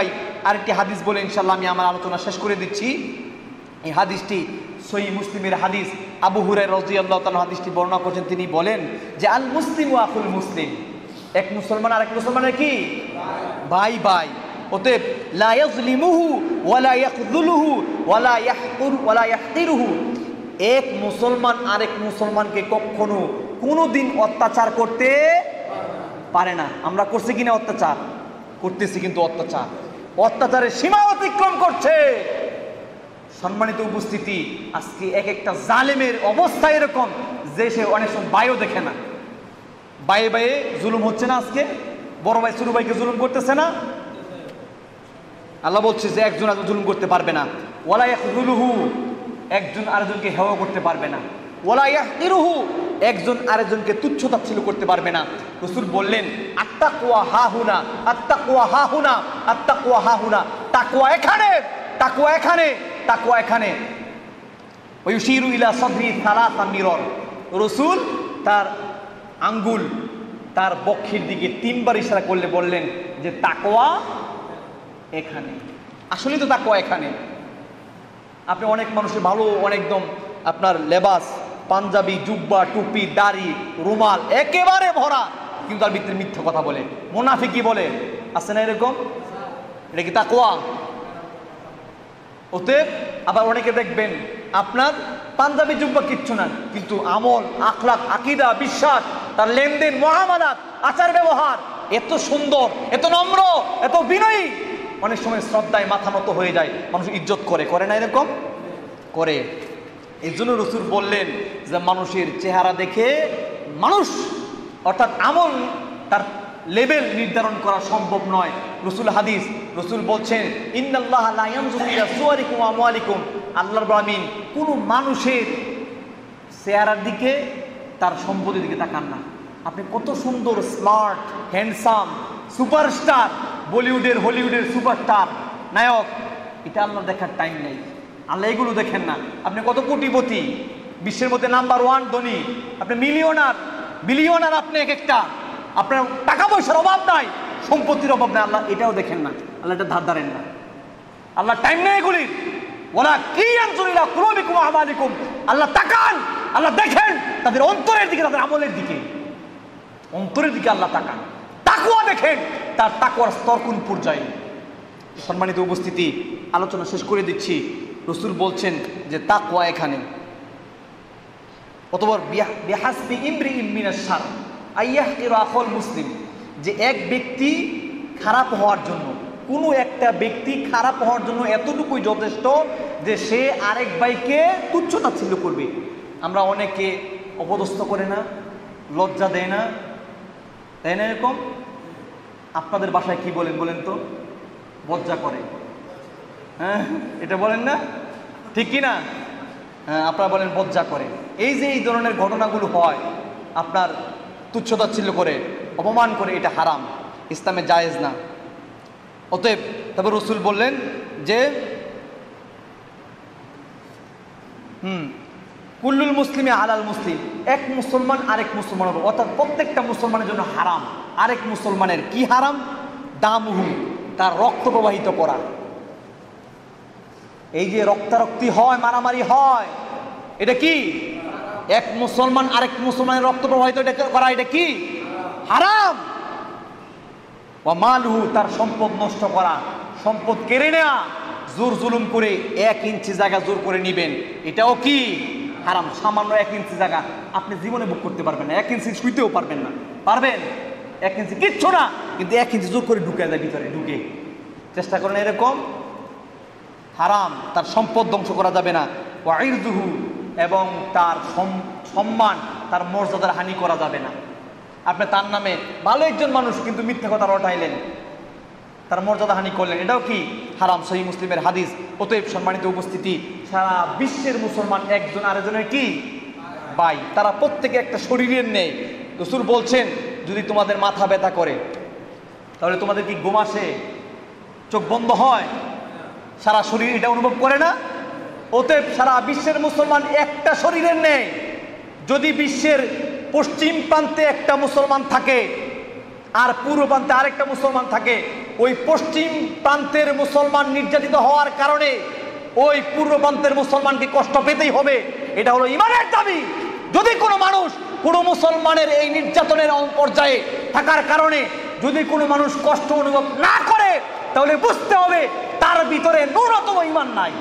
আরেকটি হাদিস বলে ইনশাআল্লাহ আমি আমার আলোচনা শেষ করে দিচ্ছি। এই হাদিসটি সহিহ মুসলিমের হাদিস, আবু হুরায়রা রাদিয়াল্লাহু তাআলা হাদিসটি বর্ণনা করেছেন। তিনি বলেন যে আল মুসলিমু আখুল মুসলিম, এক মুসলমান আরেক মুসলমানের কি ভাই ভাই। অতএব লা ইয়াজলিমুহু ওয়ালা ইয়াখযুলুহু ওয়ালা ইয়াহকিরুহু, এক মুসলমান আরেক মুসলমানকে কখনো কোনোদিন অত্যাচার করতে পারে না। আমরা করছি কিনা অত্যাচার? করতেছি, কিন্তু অত্যাচারের সীমা অতিক্রম করছে। সম্মানিত উপস্থিতি, আজকে এক একটা জালেমের অবস্থা এরকম যে সে অনেক সময় ভাইও দেখে না। ভাইয়ে ভাইয়ে জুলুম হচ্ছে না? আজকে বড় ভাই ছোট ভাইকে জুলুম করতেছে না? আল্লাহ বলছে যে একজন আরেকজন জুলুম করতে পারবে না। ওয়ালা ইয়াখযুলুহু, একজন আরেকজনকে হেয় করতে পারবে না। ওয়ালা ইয়াহকিরুহু, একজন আরেকজনকে তুচ্ছ তাচ্ছিল্য করতে পারবে না। রাসূল বললেন আত্তাকওয়া হাহুনা, আত্তাকওয়া হাহুনা, আত্তাকওয়া হাহুনা, তাকওয়া এখানে, তাকওয়া এখানে, তাকওয়া এখানে। ওয়ায়ুশিরু ইলা সাদরি সালাসা মিরর, রাসূল তার আঙ্গুল তার বক্ষের দিকে তিনবার ইশারা করলে বললেন যে তাকওয়া এখানে। আসলেই তো তাকওয়া এখানে। আপনি অনেক মানুষের ভালো অনেকদম আপনার লেবাস, পাঞ্জাবি, জুব্বা, টুপি, দাড়ি, রুমাল একেবারে ভরা, কিন্তু তার ভিতরে মিথ্যা কথা বলে, মুনাফিকি বলে, আছে না এরকম? এটা কি তাকওয়া? অতএব আবার অনেকে দেখবেন আপনার পাঞ্জাবি জুব্বা কিচ্ছু না, কিন্তু আমল, আখলাক, আকীদা, বিশ্বাস, তার লেনদেন, মুআমালাত, আচার ব্যবহার এত সুন্দর, এত নম্র, এত বিনয়ী, অনেক সময় শ্রদ্ধায় মাথা নত হয়ে যায়, মানুষ ইজ্জত করে, করে না এরকম? করে। এই জন্য রাসূল বললেন যে মানুষের চেহারা দেখে মানুষ অর্থাৎ আমল তার লেভেল নির্ধারণ করা সম্ভব নয়। রাসূল হাদিস, রাসূল বলছেন ইন্নাল্লাহা লা ইয়ানজুরু ইলা সুওয়ারিকুম ওয়া আমওয়ালিকুম, আল্লাহ রাব্বুল আমিন কোন মানুষের চেহারার দিকে, তার সম্পদের দিকে তাকান না। আপনি কত সুন্দর, স্মার্ট, হ্যান্ডসাম, সুপারস্টার, বলিউডের হলিউডের সুপারস্টার নায়ক, এটা আল্লাহ দেখার টাইম নেই। আল্লাহ এগুলো দেখেন না। আপনি কত কোটিপতি, বিশ্বের মধ্যে নাম্বার 1 ধনী, আপনি মিলিয়নার, বিলিয়নার, আপনি এক একটা, আপনার টাকা পয়সার অভাব নাই, সম্পত্তির অভাব নাই, আল্লাহ এটাও দেখেন না, আল্লাহ এটা ধার ধারেন না, আল্লাহ টাইম নেই এগুলির। ওয়ালা কি ইয়ানজুরু ইলা কুলুবিকুম ওয়া আমালিকুম, আল্লাহ তাকান, আল্লাহ দেখেন তাদের অন্তরের দিকে, তাদের আমলের দিকে, অন্তরের দিকে আল্লাহ তাকান। তাকওয়া দেখেন তার তাকওয়ার স্তর কোন পর্যায়ে। সম্মানিত উপস্থিতি, আলোচনা শেষ করে দিচ্ছি। রাসূল বলছেন যে তাকওয়া এখানে। অতঃপর বিহাসবি ইমরিইম মিনাশ শার আইয়াহকিরু আখাল মুসলিম, যে এক ব্যক্তি খারাপ হওয়ার জন্য, কোনো একটা ব্যক্তি খারাপ হওয়ার জন্য এতটুকুই যথেষ্ট যে সে আরেক ভাইকে তুচ্ছ তাচ্ছিল্য করবে। আমরা অনেকে অপদস্থ করে না, লজ্জা দেয় না, তাই না? এরকম আপনাদের বাসায় কি বলেন বলেন তো? লজ্জা করে, হ্যাঁ এটা বলেন না? ঠিক কি না? হ্যাঁ, আপনারা বলেন লজ্জা করে। এই যে এই ধরনের ঘটনাগুলো হয়, আপনার তুচ্ছ তাচ্ছিল্য করে, অপমান করে, এটা হারাম, ইসলামে জায়েজ না। অতএব তারপর রাসূল বললেন যে কুল্লুল মুসলিমে আলাল মুসলিম, এক মুসলমান আরেক মুসলমানের, অর্থাৎ প্রত্যেকটা মুসলমানের জন্য হারাম। আরেক মুসলমানের কি হারাম? দামুহু, তার রক্ত প্রবাহিত করা। এই যে রক্তারক্তি হয়, মারামারি হয়, এটা কি? এক মুসলমান আরেক মুসলমানের রক্ত প্রবাহিত করা, এটা কি? হারাম। ওয়া মালহু, তার সম্পদ নষ্ট করা, সম্পদ কেড়ে নেওয়া, জোর জুলুম করে 1 ইঞ্চি জায়গা জোর করে নিবেন, এটাও কি? হারাম। সামান্য 1 ইঞ্চি জায়গা আপনি জীবনে বুক করতে পারবেন না, 1 ইঞ্চি শুইতেও পারবেন না। পারবেন? 1 ইঞ্চি কিচ্ছু না, কিন্তু 1 ইঞ্চি জোর করে ঢুকে যায় ভিতরে, ঢুকে চেষ্টা করেন, এরকম হারাম। তার সম্পদ ধ্বংস করা যাবে না। ওয়া ইরদুহু, এবং তার সম্মান, তার মর্যাদার হানি করা যাবে না। আপনি তার নামে ভালো একজন মানুষ, কিন্তু মিথ্যা কথা রটাইলেন, তার মর্যাদা হানি করলেন, এটাও কি? হারাম। সহিহ মুসলিমের হাদিস। অতএব সম্মানিত উপস্থিতি, সারা বিশ্বের মুসলমান একজন আরেকজনের কি? ভাই। তারা প্রত্যেকে একটা শরীরের নেই। রাসূল বলছেন যদি তোমাদের মাথা ব্যথা করে, তাহলে তোমাদের কি ঘুম আসে? চোখ বন্ধ হয়? সারা শরীর এটা অনুভব করে না? অতএব সারা বিশ্বের মুসলমান একটা শরীরের নেই। যদি বিশ্বের পশ্চিম প্রান্তে একটা মুসলমান থাকে আর পূর্ব প্রান্তে আরেকটা মুসলমান থাকে, ওই পশ্চিম প্রান্তের মুসলমান নির্যাতিত হওয়ার কারণে ওই পূর্ব প্রান্তের মুসলমানকে কষ্ট পেতেই হবে, এটা হলো ইমানের দাবি। যদি কোনো মানুষ কোনো মুসলমানের এই নির্যাতনের পর্যায়ে থাকার কারণে যদি কোনো মানুষ কষ্ট অনুভব না করে, তাহলে বুঝতে হবে তার ভিতরে ন্যূনতম ঈমান নাই।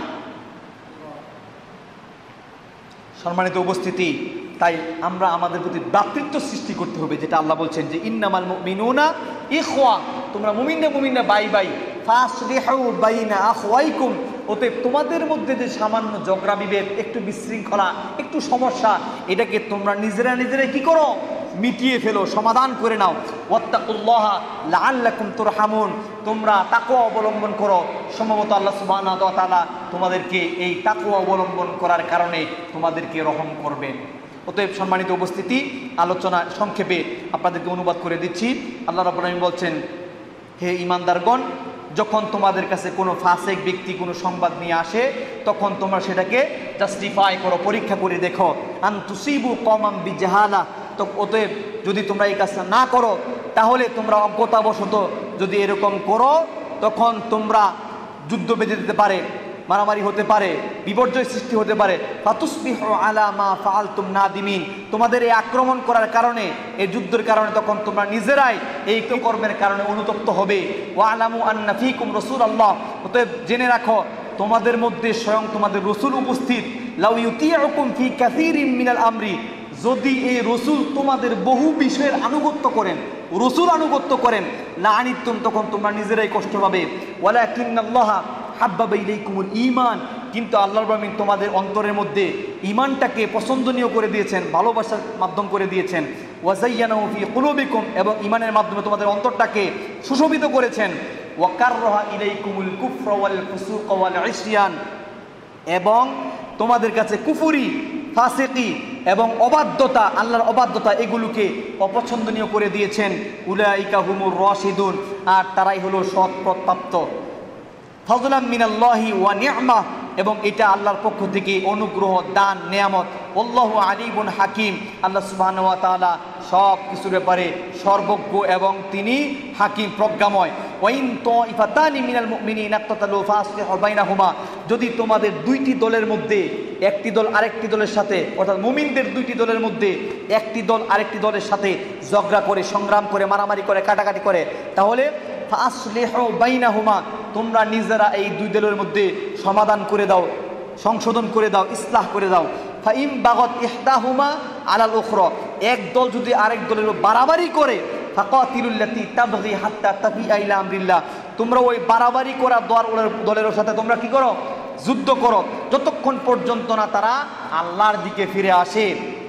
সম্মানিত উপস্থিতি, তাই আমরা আমাদের প্রতি ভ্রাতৃত্ব সৃষ্টি করতে হবে, যেটা আল্লাহ বলছেন যে ইন্নামাল মুমিনুনা ইখওয়া, তোমরা মুমিনরা ভাই ভাই, ফাসলিহু বাইনা আখওয়াইকুম, অতএব তোমাদের মধ্যে যে সামান্য ঝগড়া বিভেদ, একটু বিশৃঙ্খলা, একটু সমস্যা, এটাকে তোমরা নিজেরা কি করো, মিটিয়ে ফেলো, সমাধান করে নাও। ওয়াত্তাকুল্লাহা লাআল্লাকুম তুরহামুন, তোমরা তাকওয়া অবলম্বন করো, সম্ভবত আল্লাহ সুবহানাহু ওয়া তাআলা তোমাদেরকে এই তাকওয়া অবলম্বন করার কারণে তোমাদেরকে রহম করবেন। অতএব সম্মানিত উপস্থিতি, আলোচনা সংক্ষেপে আপনাদেরকে অনুবাদ করে দিচ্ছি। আল্লাহ রাব্বুল আলামিন বলছেন, হে ঈমানদারগণ, যখন তোমাদের কাছে কোনো ফাসিক ব্যক্তি কোনো সংবাদ নিয়ে আসে, তখন তোমরা সেটাকে জাস্টিফাই করো, পরীক্ষা করে দেখো। আন তুসিবু কওমান বিজাহালা, তো অতএব যদি তোমরা এই কাজটা না করো, তাহলে তোমরা অজ্ঞতাবশত যদি এরকম করো, তখন তোমরা যুদ্ধ বেঁধে দিতে পারে, মারামারি হতে পারে, বিপর্যয় সৃষ্টি হতে পারে। ফাতুসবিহু আলা মা ফাআলতুম নাদিমিন, তোমাদের এই আক্রমণ করার কারণে, এই যুদ্ধের কারণে তখন তোমরা নিজেরাই এই কর্মের কারণে অনুতপ্ত হবে। ওয়ালামু আন্না ফীকুম রাসূলুল্লাহ, অতএব জেনে রাখো তোমাদের মধ্যে স্বয়ং তোমাদের রাসূল উপস্থিত। লাউ ইউতিউকুম ফি কাসীরিম মিনাল আমরি, যদি এই রসুল তোমাদের বহু বিষয়ের আনুগত্য করেন, রসুল আনুগত্য করেন, লাআনিতুম, তখন তোমরা নিজেরাই কষ্ট পাবে। ওয়ালাকিন্নাল্লাহা হাব্বাবা ইলাইকুমুল ঈমান, কিন্তু আল্লাহর রাব্বুল তোমাদের অন্তরের মধ্যে ঈমানটাকে পছন্দনীয় করে দিয়েছেন, ভালোবাসার মাধ্যম করে দিয়েছেন। ওয়াজায়্যানাহু ফি কুলুবিকুম, এবং ঈমানের মাধ্যমে তোমাদের অন্তরটাকে সুশোভিত করেছেন। ওয়া কাররাহা ইলাইকুমুল কুফরা ওয়াল ফুসুকা ওয়াল ইসয়ান, এবং তোমাদের কাছে কুফরি, ফাসিকি এবং অবাধ্যতা, আল্লাহর অবাধ্যতা, এগুলোকে অপছন্দনীয় করে দিয়েছেন। উলাইকা হুমুর রাশিদুন, আর তারাই হলো সৎ পথপ্রাপ্ত। ফজলাম মিনাল্লাহি ওয়া নি'মা, এবং এটা আল্লাহর পক্ষ থেকে অনুগ্রহ, দান, নেয়ামত। আল্লাহু আলিমুন হাকিম, আল্লাহ সুবহানাহু ওয়া তাআলা সব কিছুর ব্যাপারে সর্বজ্ঞ এবং তিনি হাকিম, প্রজ্ঞাময়। ওয়াইন তাইফাতানি মিনাল মুমিনিনা ইকতাতালু ফাসলিহু বাইনাহুমা, যদি তোমাদের দুইটি দলের মধ্যে একটি দল আরেকটি দলের সাথে, অর্থাৎ মুমিনদের দুইটি দলের মধ্যে একটি দল আরেকটি দলের সাথে ঝগড়া করে, সংগ্রাম করে, মারামারি করে, কাটাকাটি করে, তাহলে ফাসলিহু বাইনাহুমা, তোমরা নিজেরা এই দুই দলের মধ্যে সমাধান করে দাও, সংশোধন করে দাও, ইসলাহ করে দাও। ফাইম বাগত ইহদাহুমা আলাল উখরা, এক দল যদি আরেক দলের বাড়াবাড়ি করে, ফাকাতিলুল্লাতী তাবগী হাত্তা তাফিআ ইলা আমরিল্লাহ, তোমরা ওই বাড়াবাড়ি করা দলের সাথে তোমরা কি করো, যুদ্ধ করো, যতক্ষণ পর্যন্ত না তারা আল্লাহর দিকে ফিরে আসে।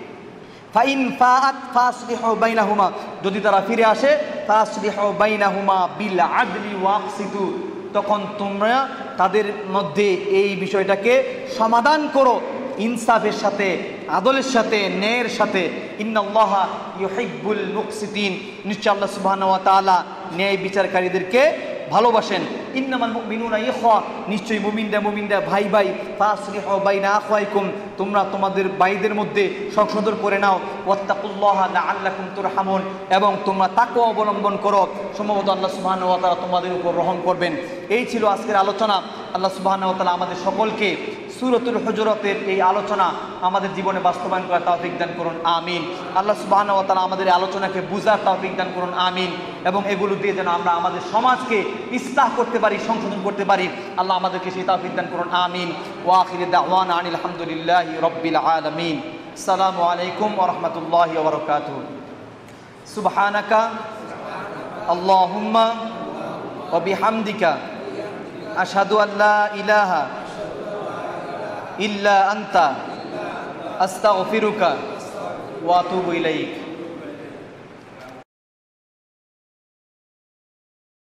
ফাইন ফাআত ফাসলিহু বাইনাহুমা, যদি তারা ফিরে আসে, ফাসলিহু বাইনাহুমা বিল আদলি ওয়াকসিতু, তখন তোমরা তাদের মধ্যে এই বিষয়টাকে সমাধান করো ইনসাফের সাথে, আদলের সাথে, ন্যায়ের সাথে। ইন্নাল্লাহা ইউহিব্বুল মুকসিতিন, নিশ্চয় আল্লাহ সুবহানাহু ওয়া তাআলা ন্যায় বিচারকারীদেরকে ভালোবাসেন। ইন্নামাল মুমিনুনা ইখওয়া, নিশ্চয়ই মুমিনরা ভাই ভাই। ফাসলিহু বাইনা আখওয়াইকুম, তোমরা তোমাদের ভাইদের মধ্যে সংশোধন করে নাও। ওয়াত্তাকুল্লাহা লাআল্লাকুম তুরহামুন, এবং তোমরা তাকওয়া অবলম্বন করো, সম্ভবত আল্লাহ সুবহানাহু ওয়া তাআলা তোমাদের উপর রহম করবেন। এই ছিল আজকের আলোচনা। আল্লাহ সুবহানাহু ওয়া তাআলা আমাদের সকলকে সূরাতুল হুজুরাতের এই আলোচনা আমাদের জীবনে বাস্তবায়ন করার তৌফিক দান করুন, আমিন। আল্লাহ সুবহানাহু ওয়া তাআলা আমাদের আলোচনাকে বুঝার তৌফিক দান করুন, আমিন। এবং এগুলো দিয়ে যেন আমরা আমাদের সমাজকে ইসলাহ করতে পারি, সংশোধন করতে পারি, আল্লাহ আমাদেরকে সেই তৌফিক দান করুন, আমিন। ওয়া আখিরু দাওয়ানা আনিল হামদুলিল্লাহি রাব্বিল আলামিন। আসসালামু আলাইকুম ওয়া রাহমাতুল্লাহি ওয়া বারাকাতুহু। সুবহানাকা আল্লাহুম্মা ওয়া বিহামদিকা আশহাদু আল্লা ইলাহা ইল্লা আনতা আস্তাগফিরুকা ওয়া আতুবু ইলাইক।